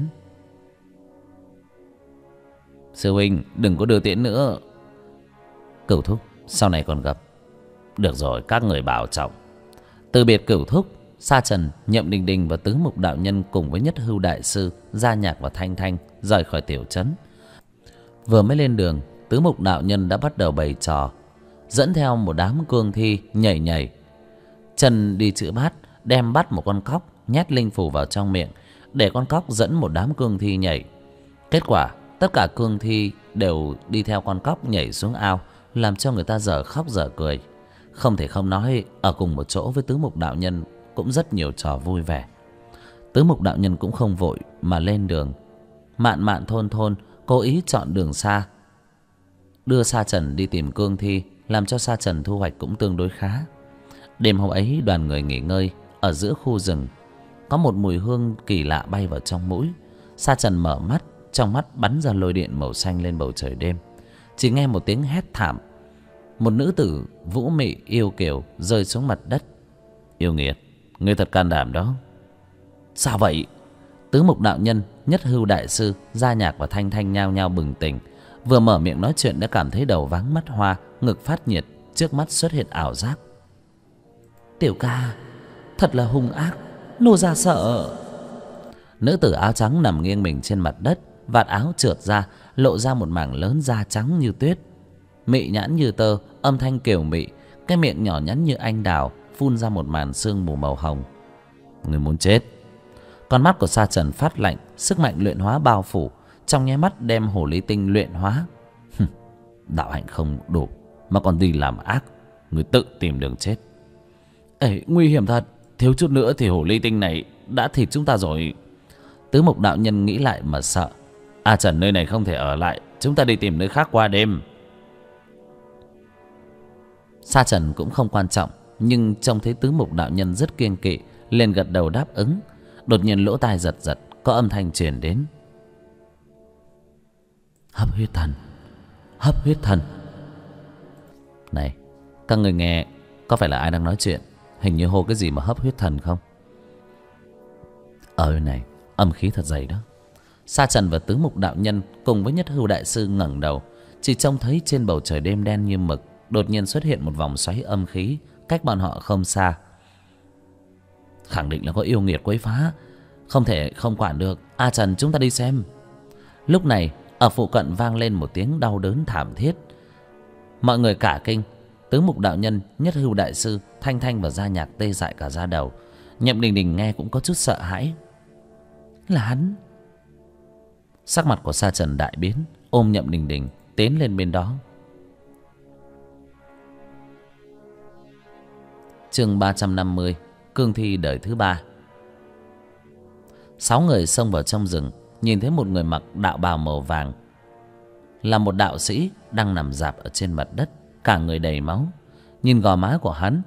Sư huynh, đừng có đưa tiễn nữa. Cửu Thúc, sau này còn gặp. Được rồi, các người bảo trọng. Từ biệt Cửu Thúc, Sa Trần, Nhậm Đình Đình và Tứ Mục đạo nhân cùng với Nhất Hưu đại sư, Gia Nhạc và Thanh Thanh rời khỏi tiểu trấn. Vừa mới lên đường, Tứ Mục đạo nhân đã bắt đầu bày trò, dẫn theo một đám cương thi nhảy nhảy. Chân đi chữ bát, đem bắt một con cóc, nhét linh phù vào trong miệng, để con cóc dẫn một đám cương thi nhảy. Kết quả tất cả cương thi đều đi theo con cóc nhảy xuống ao, làm cho người ta dở khóc dở cười. Không thể không nói, ở cùng một chỗ với Tứ Mục đạo nhân cũng rất nhiều trò vui vẻ. Tứ Mục đạo nhân cũng không vội mà lên đường. Mạn mạn thôn thôn cố ý chọn đường xa, đưa Sa Trần đi tìm cương thi, làm cho Sa Trần thu hoạch cũng tương đối khá. Đêm hôm ấy, đoàn người nghỉ ngơi ở giữa khu rừng. Có một mùi hương kỳ lạ bay vào trong mũi. Sa Trần mở mắt, trong mắt bắn ra lôi điện màu xanh lên bầu trời đêm. Chỉ nghe một tiếng hét thảm. Một nữ tử vũ mị yêu kiều rơi xuống mặt đất. Yêu nghiệt, ngươi thật can đảm đó. Sao vậy? Tứ Mục đạo nhân, Nhất Hưu đại sư, Gia Nhạc và Thanh Thanh nhao nhao bừng tỉnh. Vừa mở miệng nói chuyện đã cảm thấy đầu váng mắt hoa, ngực phát nhiệt, trước mắt xuất hiện ảo giác. Tiểu ca, thật là hung ác, nô gia sợ. Nữ tử áo trắng nằm nghiêng mình trên mặt đất, vạt áo trượt ra, lộ ra một mảng lớn da trắng như tuyết, mị nhãn như tơ, âm thanh kiều mị, cái miệng nhỏ nhắn như anh đào phun ra một màn sương mù màu hồng. Người muốn chết? Con mắt của Sa Trần phát lạnh, sức mạnh luyện hóa bao phủ, trong nháy mắt đem hồ ly tinh luyện hóa. Đạo hạnh không đủ mà còn đi làm ác, người tự tìm đường chết. Ê, nguy hiểm thật, thiếu chút nữa thì hồ ly tinh này đã thịt chúng ta rồi. Tứ Mục đạo nhân nghĩ lại mà sợ. A Trần, nơi này không thể ở lại, chúng ta đi tìm nơi khác qua đêm. Sa Trần cũng không quan trọng, nhưng trông thấy Tứ Mục đạo nhân rất kiêng kỵ, liền gật đầu đáp ứng. Đột nhiên lỗ tai giật giật, có âm thanh truyền đến. Hấp huyết thần, hấp huyết thần. Này, các người nghe, có phải là ai đang nói chuyện? Hình như hô cái gì mà hấp huyết thần không? Ở này, âm khí thật dày đó. Sa Trần và Tứ Mục đạo nhân cùng với Nhất Hưu đại sư ngẩng đầu, chỉ trông thấy trên bầu trời đêm đen như mực đột nhiên xuất hiện một vòng xoáy âm khí cách bọn họ không xa. Khẳng định là có yêu nghiệt quấy phá, không thể không quản được. A Trần, chúng ta đi xem. Lúc này ở phụ cận vang lên một tiếng đau đớn thảm thiết. Mọi người cả kinh. Tứ Mục đạo nhân, Nhất Hưu đại sư, Thanh Thanh và Gia Nhạc tê dại cả da đầu. Nhậm Đình Đình nghe cũng có chút sợ hãi. Là hắn. Sắc mặt của Sa Trần đại biến, ôm Nhậm Đình Đình tiến lên bên đó. Chương 350, cương thi đời thứ 3. 6 người xông vào trong rừng, nhìn thấy một người mặc đạo bào màu vàng, là một đạo sĩ đang nằm rạp ở trên mặt đất, cả người đầy máu. Nhìn gò má của hắn,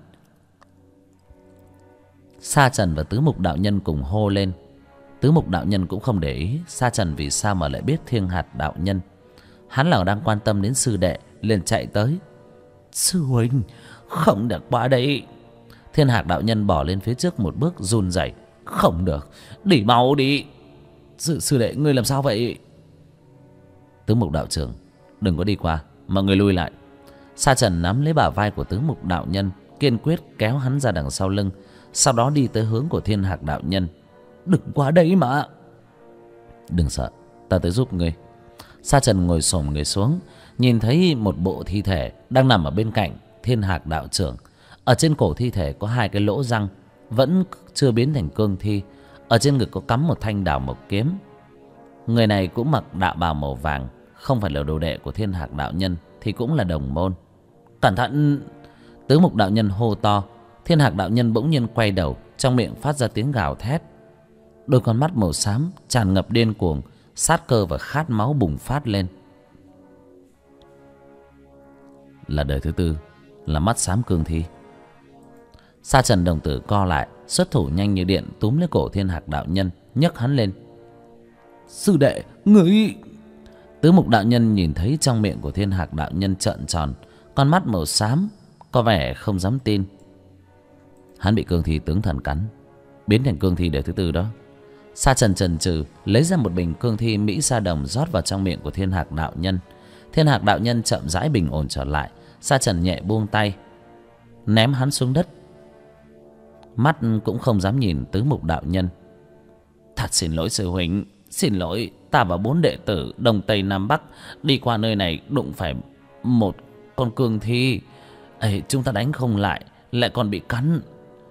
Sa Trần và Tứ Mục đạo nhân cùng hô lên. Tứ Mục đạo nhân cũng không để ý Sa Trần vì sao mà lại biết Thiên Hạt đạo nhân. Hắn là đang quan tâm đến sư đệ, liền chạy tới. Sư huynh, không được qua đây. Thiên Hạt đạo nhân bỏ lên phía trước một bước, run rẩy. Không được, đi mau đi. Sư đệ, ngươi làm sao vậy? Tứ Mục đạo trưởng, đừng có đi qua, mọi người lui lại. Sa Trần nắm lấy bả vai của Tứ Mục đạo nhân, kiên quyết kéo hắn ra đằng sau lưng, sau đó đi tới hướng của Thiên Hạc đạo nhân. Đừng qua đây mà. Đừng sợ, ta tới giúp ngươi. Sa Trần ngồi xổm người xuống, nhìn thấy một bộ thi thể đang nằm ở bên cạnh Thiên Hạc đạo trưởng. Ở trên cổ thi thể có 2 cái lỗ răng, vẫn chưa biến thành cương thi. Ở trên ngực có cắm một thanh đào mộc kiếm. Người này cũng mặc đạo bào màu vàng, không phải là đồ đệ của Thiên Hạc đạo nhân thì cũng là đồng môn. Cẩn thận! Tứ Mục đạo nhân hô to. Thiên Hạc đạo nhân bỗng nhiên quay đầu, trong miệng phát ra tiếng gào thét. Đôi con mắt màu xám tràn ngập điên cuồng, sát cơ và khát máu bùng phát lên. Là đời thứ 4, là mắt xám cương thi. Sa Trần đồng tử co lại, xuất thủ nhanh như điện túm lấy cổ Thiên Hạc đạo nhân, nhấc hắn lên. Sư đệ, ngươi... Tứ Mục đạo nhân nhìn thấy trong miệng của Thiên Hạc đạo nhân trợn tròn, con mắt màu xám, có vẻ không dám tin. Hắn bị cương thi tướng thần cắn, biến thành cương thi đời thứ 4 đó. Sa Trần chần chừ lấy ra một bình cương thi Mỹ Sa Đồng rót vào trong miệng của Thiên Hạc đạo nhân. Thiên Hạc đạo nhân chậm rãi bình ổn trở lại. Sa Trần nhẹ buông tay, ném hắn xuống đất, mắt cũng không dám nhìn Tứ Mục đạo nhân. Thật xin lỗi sư huynh, xin lỗi, ta và 4 đệ tử Đông Tây Nam Bắc đi qua nơi này đụng phải một con cương thi. Chúng ta đánh không lại, lại còn bị cắn.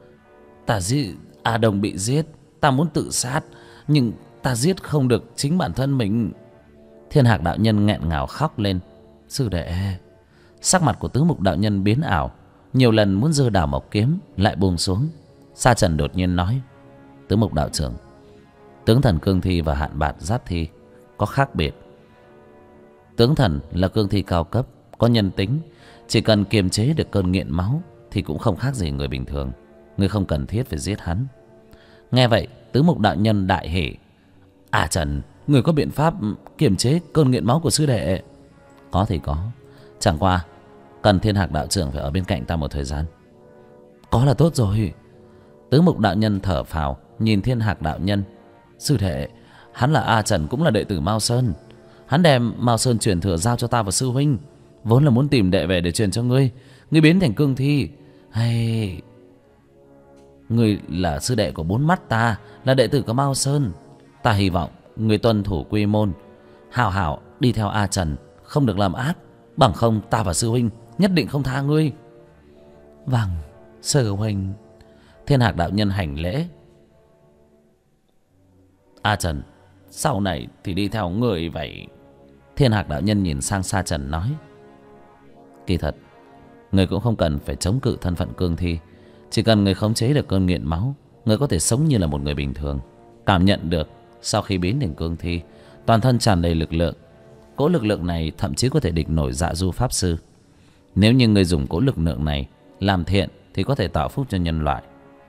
A Đồng bị giết, ta muốn tự sát, nhưng ta giết không được chính bản thân mình. Thiên Hạc đạo nhân nghẹn ngào khóc lên. Sư đệ... Sắc mặt của Tứ Mục đạo nhân biến ảo, nhiều lần muốn giơ đào mộc kiếm lại buông xuống. Sa Trần đột nhiên nói. Tứ Mục đạo trưởng, tướng thần cương thi và hạn bạt giáp thi có khác biệt. Tướng thần là cương thi cao cấp, có nhân tính, chỉ cần kiềm chế được cơn nghiện máu thì cũng không khác gì người bình thường. Ngươi không cần thiết phải giết hắn. Nghe vậy, Tứ Mục đạo nhân đại hỉ. À Trần, ngươi có biện pháp kiềm chế cơn nghiện máu của sư đệ? Có thì có, chẳng qua cần Thiên Hạc đạo trưởng phải ở bên cạnh ta một thời gian. Có là tốt rồi. Tứ Mục đạo nhân thở phào, nhìn Thiên Hạc đạo nhân. Sư đệ, hắn là A Trần, cũng là đệ tử Mao Sơn. Hắn đem Mao Sơn truyền thừa giao cho ta và sư huynh, vốn là muốn tìm đệ về để truyền cho ngươi. Ngươi biến thành cương thi, hay... Ngươi là sư đệ của 4 mắt ta, là đệ tử của Mao Sơn. Ta hy vọng ngươi tuân thủ quy môn, hảo hảo đi theo A Trần, không được làm ác. Bằng không ta và sư huynh nhất định không tha ngươi. Vâng, sư huynh. Thiên Hạc đạo nhân hành lễ. A Trần, sau này thì đi theo người vậy. Thiên Hạc đạo nhân nhìn sang Sa Trần nói. Kỳ thật, người cũng không cần phải chống cự thân phận cương thi. Chỉ cần người khống chế được cơn nghiện máu, người có thể sống như là một người bình thường. Cảm nhận được sau khi biến thành cương thi, toàn thân tràn đầy lực lượng. Cỗ lực lượng này thậm chí có thể địch nổi Dạ Du pháp sư. Nếu như người dùng cỗ lực lượng này làm thiện thì có thể tạo phúc cho nhân loại.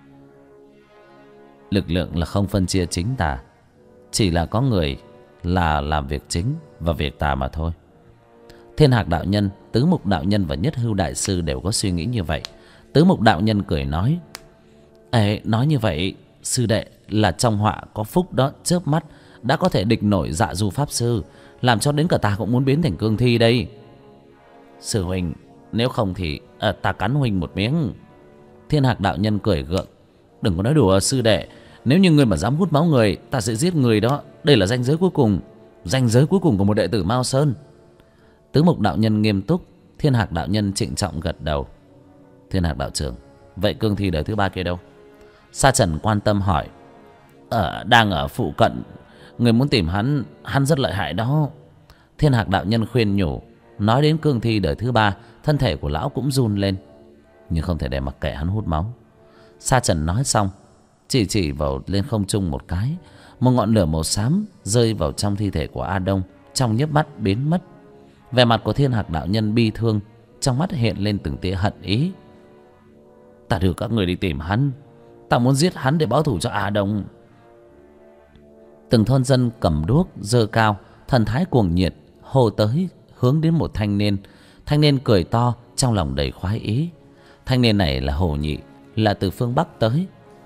Lực lượng là không phân chia chính tà, chỉ là có người là làm việc chính và việc tà mà thôi. Thiên Hạc đạo nhân, Tứ Mục đạo nhân và Nhất Hưu đại sư đều có suy nghĩ như vậy. Tứ Mục đạo nhân cười nói. Nói như vậy, sư đệ là trong họa có phúc đó, chớp mắt đã có thể địch nổi Dạ Du pháp sư, làm cho đến cả ta cũng muốn biến thành cương thi đây. Sư huynh, nếu không thì ta cắn huynh một miếng. Thiên Hạc đạo nhân cười gượng. Đừng có nói đùa sư đệ, nếu như ngươi mà dám hút máu người, ta sẽ giết người đó. Đây là ranh giới cuối cùng, ranh giới cuối cùng của một đệ tử Mao Sơn. Tứ Mục đạo nhân nghiêm túc. Thiên Hạc đạo nhân trịnh trọng gật đầu. Thiên Hạc đạo trưởng, vậy cương thi đời thứ 3 kia đâu? Sa Trần quan tâm hỏi. Đang ở phụ cận, người muốn tìm hắn, hắn rất lợi hại đó. Thiên Hạc đạo nhân khuyên nhủ. Nói đến cương thi đời thứ 3, thân thể của lão cũng run lên. Nhưng không thể để mặc kệ hắn hút máu. Sa Trần nói xong, chỉ vào lên không trung một cái. Một ngọn lửa màu xám rơi vào trong thi thể của A Đông, trong nhấp mắt biến mất. Vẻ mặt của Thiên Hạc đạo nhân bi thương, trong mắt hiện lên từng tia hận ý. Ta đưa các người đi tìm hắn, ta muốn giết hắn để báo thù cho A Đông. Từng thôn dân cầm đuốc giơ cao, thần thái cuồng nhiệt hô tới, hướng đến một thanh niên. Thanh niên cười to, trong lòng đầy khoái ý. Thanh niên này là Hồ Nhị, là từ phương Bắc tới.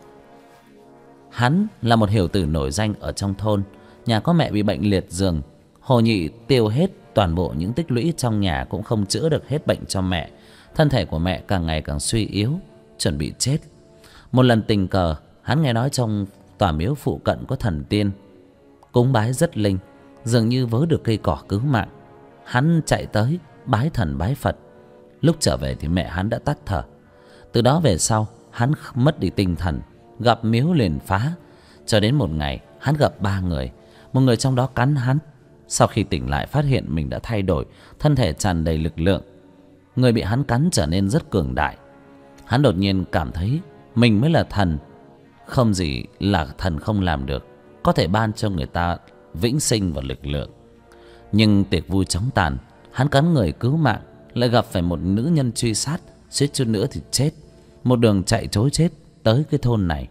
Hắn là một hiểu tử nổi danh ở trong thôn. Nhà có mẹ bị bệnh liệt giường. Hồ Nhị tiêu hết toàn bộ những tích lũy trong nhà cũng không chữa được hết bệnh cho mẹ. Thân thể của mẹ càng ngày càng suy yếu, chuẩn bị chết. Một lần tình cờ, hắn nghe nói trong tòa miếu phụ cận có thần tiên cúng bái rất linh, dường như vớ được cây cỏ cứu mạng. Hắn chạy tới bái thần bái Phật. Lúc trở về thì mẹ hắn đã tắt thở. Từ đó về sau hắn mất đi tinh thần, gặp miếu liền phá. Cho đến một ngày hắn gặp 3 người. Một người trong đó cắn hắn. Sau khi tỉnh lại phát hiện mình đã thay đổi, thân thể tràn đầy lực lượng. Người bị hắn cắn trở nên rất cường đại. Hắn đột nhiên cảm thấy mình mới là thần. Không gì là thần không làm được, có thể ban cho người ta vĩnh sinh và lực lượng. Nhưng tiệc vui chóng tàn, hắn cắn người cứu mạng, lại gặp phải một nữ nhân truy sát, suýt chút nữa thì chết. Một đường chạy trối chết tới cái thôn này.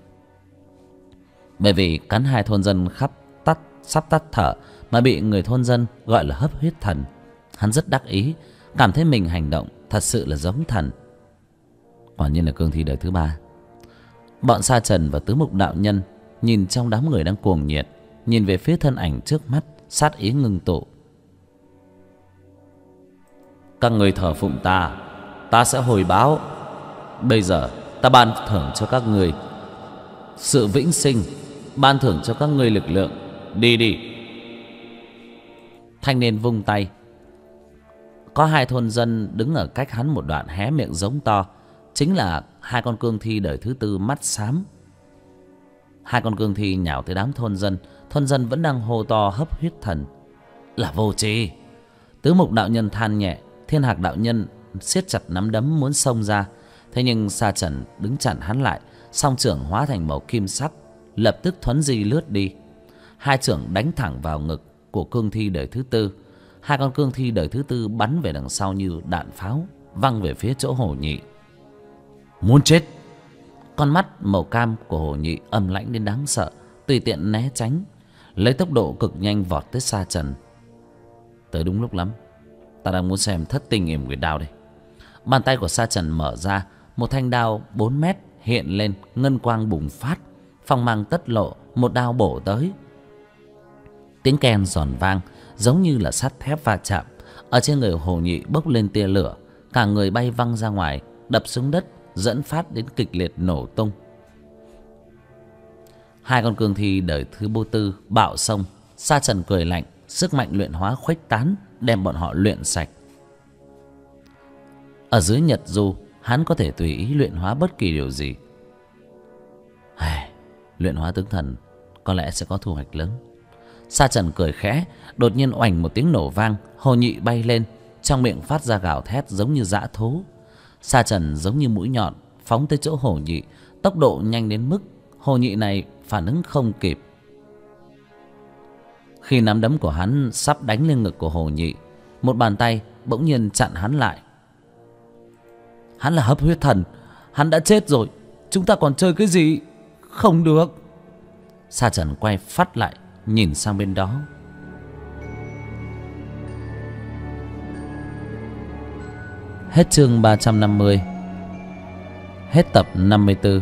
Bởi vì cắn 2 thôn dân sắp tắt thở mà bị người thôn dân gọi là hấp huyết thần. Hắn rất đắc ý, cảm thấy mình hành động thật sự là giống thần. Quả nhiên là cương thi đời thứ 3. Bọn Sa Trần và Tứ Mục đạo nhân nhìn trong đám người đang cuồng nhiệt, nhìn về phía thân ảnh trước mắt, sát ý ngưng tụ. Các người thờ phụng ta, ta sẽ hồi báo. Bây giờ ta ban thưởng cho các người sự vĩnh sinh, ban thưởng cho các ngươi lực lượng. Đi đi. Thanh niên vung tay. Có 2 thôn dân đứng ở cách hắn một đoạn hé miệng giống to. Chính là 2 con cương thi đời thứ 4 mắt xám. 2 con cương thi nhào tới đám thôn dân. Thôn dân vẫn đang hô to hấp huyết thần. Là vô tri. Tứ Mục đạo nhân than nhẹ. Thiên Hạc đạo nhân siết chặt nắm đấm muốn xông ra. Thế nhưng Sa Trần đứng chặn hắn lại. Song trưởng hóa thành màu kim sắc, lập tức thuấn di lướt đi. 2 trưởng đánh thẳng vào ngực của cương thi đời thứ 4. 2 con cương thi đời thứ 4 bắn về đằng sau như đạn pháo, văng về phía chỗ Hồ Nhị. Muốn chết. Con mắt màu cam của Hồ Nhị âm lãnh đến đáng sợ, tùy tiện né tránh, lấy tốc độ cực nhanh vọt tới Sa Trần. Tới đúng lúc lắm, ta đang muốn xem thất tình yểm nguyệt đao đây. Bàn tay của Sa Trần mở ra, một thanh đao 4 mét hiện lên, ngân quang bùng phát, phong mang tất lộ, một đao bổ tới. Tiếng keng giòn vang, giống như là sắt thép va chạm. Ở trên người Hồ Nhị bốc lên tia lửa, cả người bay văng ra ngoài, đập xuống đất, dẫn phát đến kịch liệt nổ tung. 2 con cương thi đời thứ 4 bạo xông. Sa Trần cười lạnh, sức mạnh luyện hóa khuếch tán, đem bọn họ luyện sạch. Ở dưới Nhật Du, hắn có thể tùy ý luyện hóa bất kỳ điều gì. Luyện hóa tướng thần có lẽ sẽ có thu hoạch lớn. Sa Trần cười khẽ, đột nhiên oành một tiếng nổ vang. Hồ Nhị bay lên, trong miệng phát ra gào thét giống như dã thú. Sa Trần giống như mũi nhọn phóng tới chỗ Hồ Nhị, tốc độ nhanh đến mức Hồ Nhị này phản ứng không kịp. Khi nắm đấm của hắn sắp đánh lên ngực của Hồ Nhị, một bàn tay bỗng nhiên chặn hắn lại. Hắn là hấp huyết thần, hắn đã chết rồi, chúng ta còn chơi cái gì? Không được. Sa Trần quay phát lại, nhìn sang bên đó. Hết chương 350. Hết tập 54.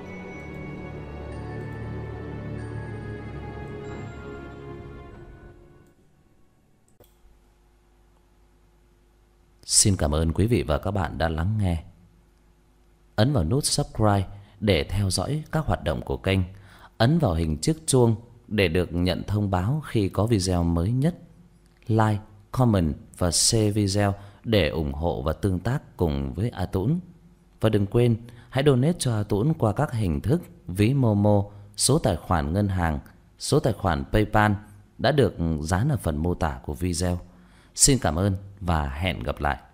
Xin cảm ơn quý vị và các bạn đã lắng nghe. Ấn vào nút subscribe để theo dõi các hoạt động của kênh. Ấn vào hình chiếc chuông để được nhận thông báo khi có video mới nhất. Like, comment và share video để ủng hộ và tương tác cùng với A Tũng. Và đừng quên hãy donate cho A Tũng qua các hình thức ví Momo, số tài khoản ngân hàng, số tài khoản PayPal đã được dán ở phần mô tả của video. Xin cảm ơn và hẹn gặp lại.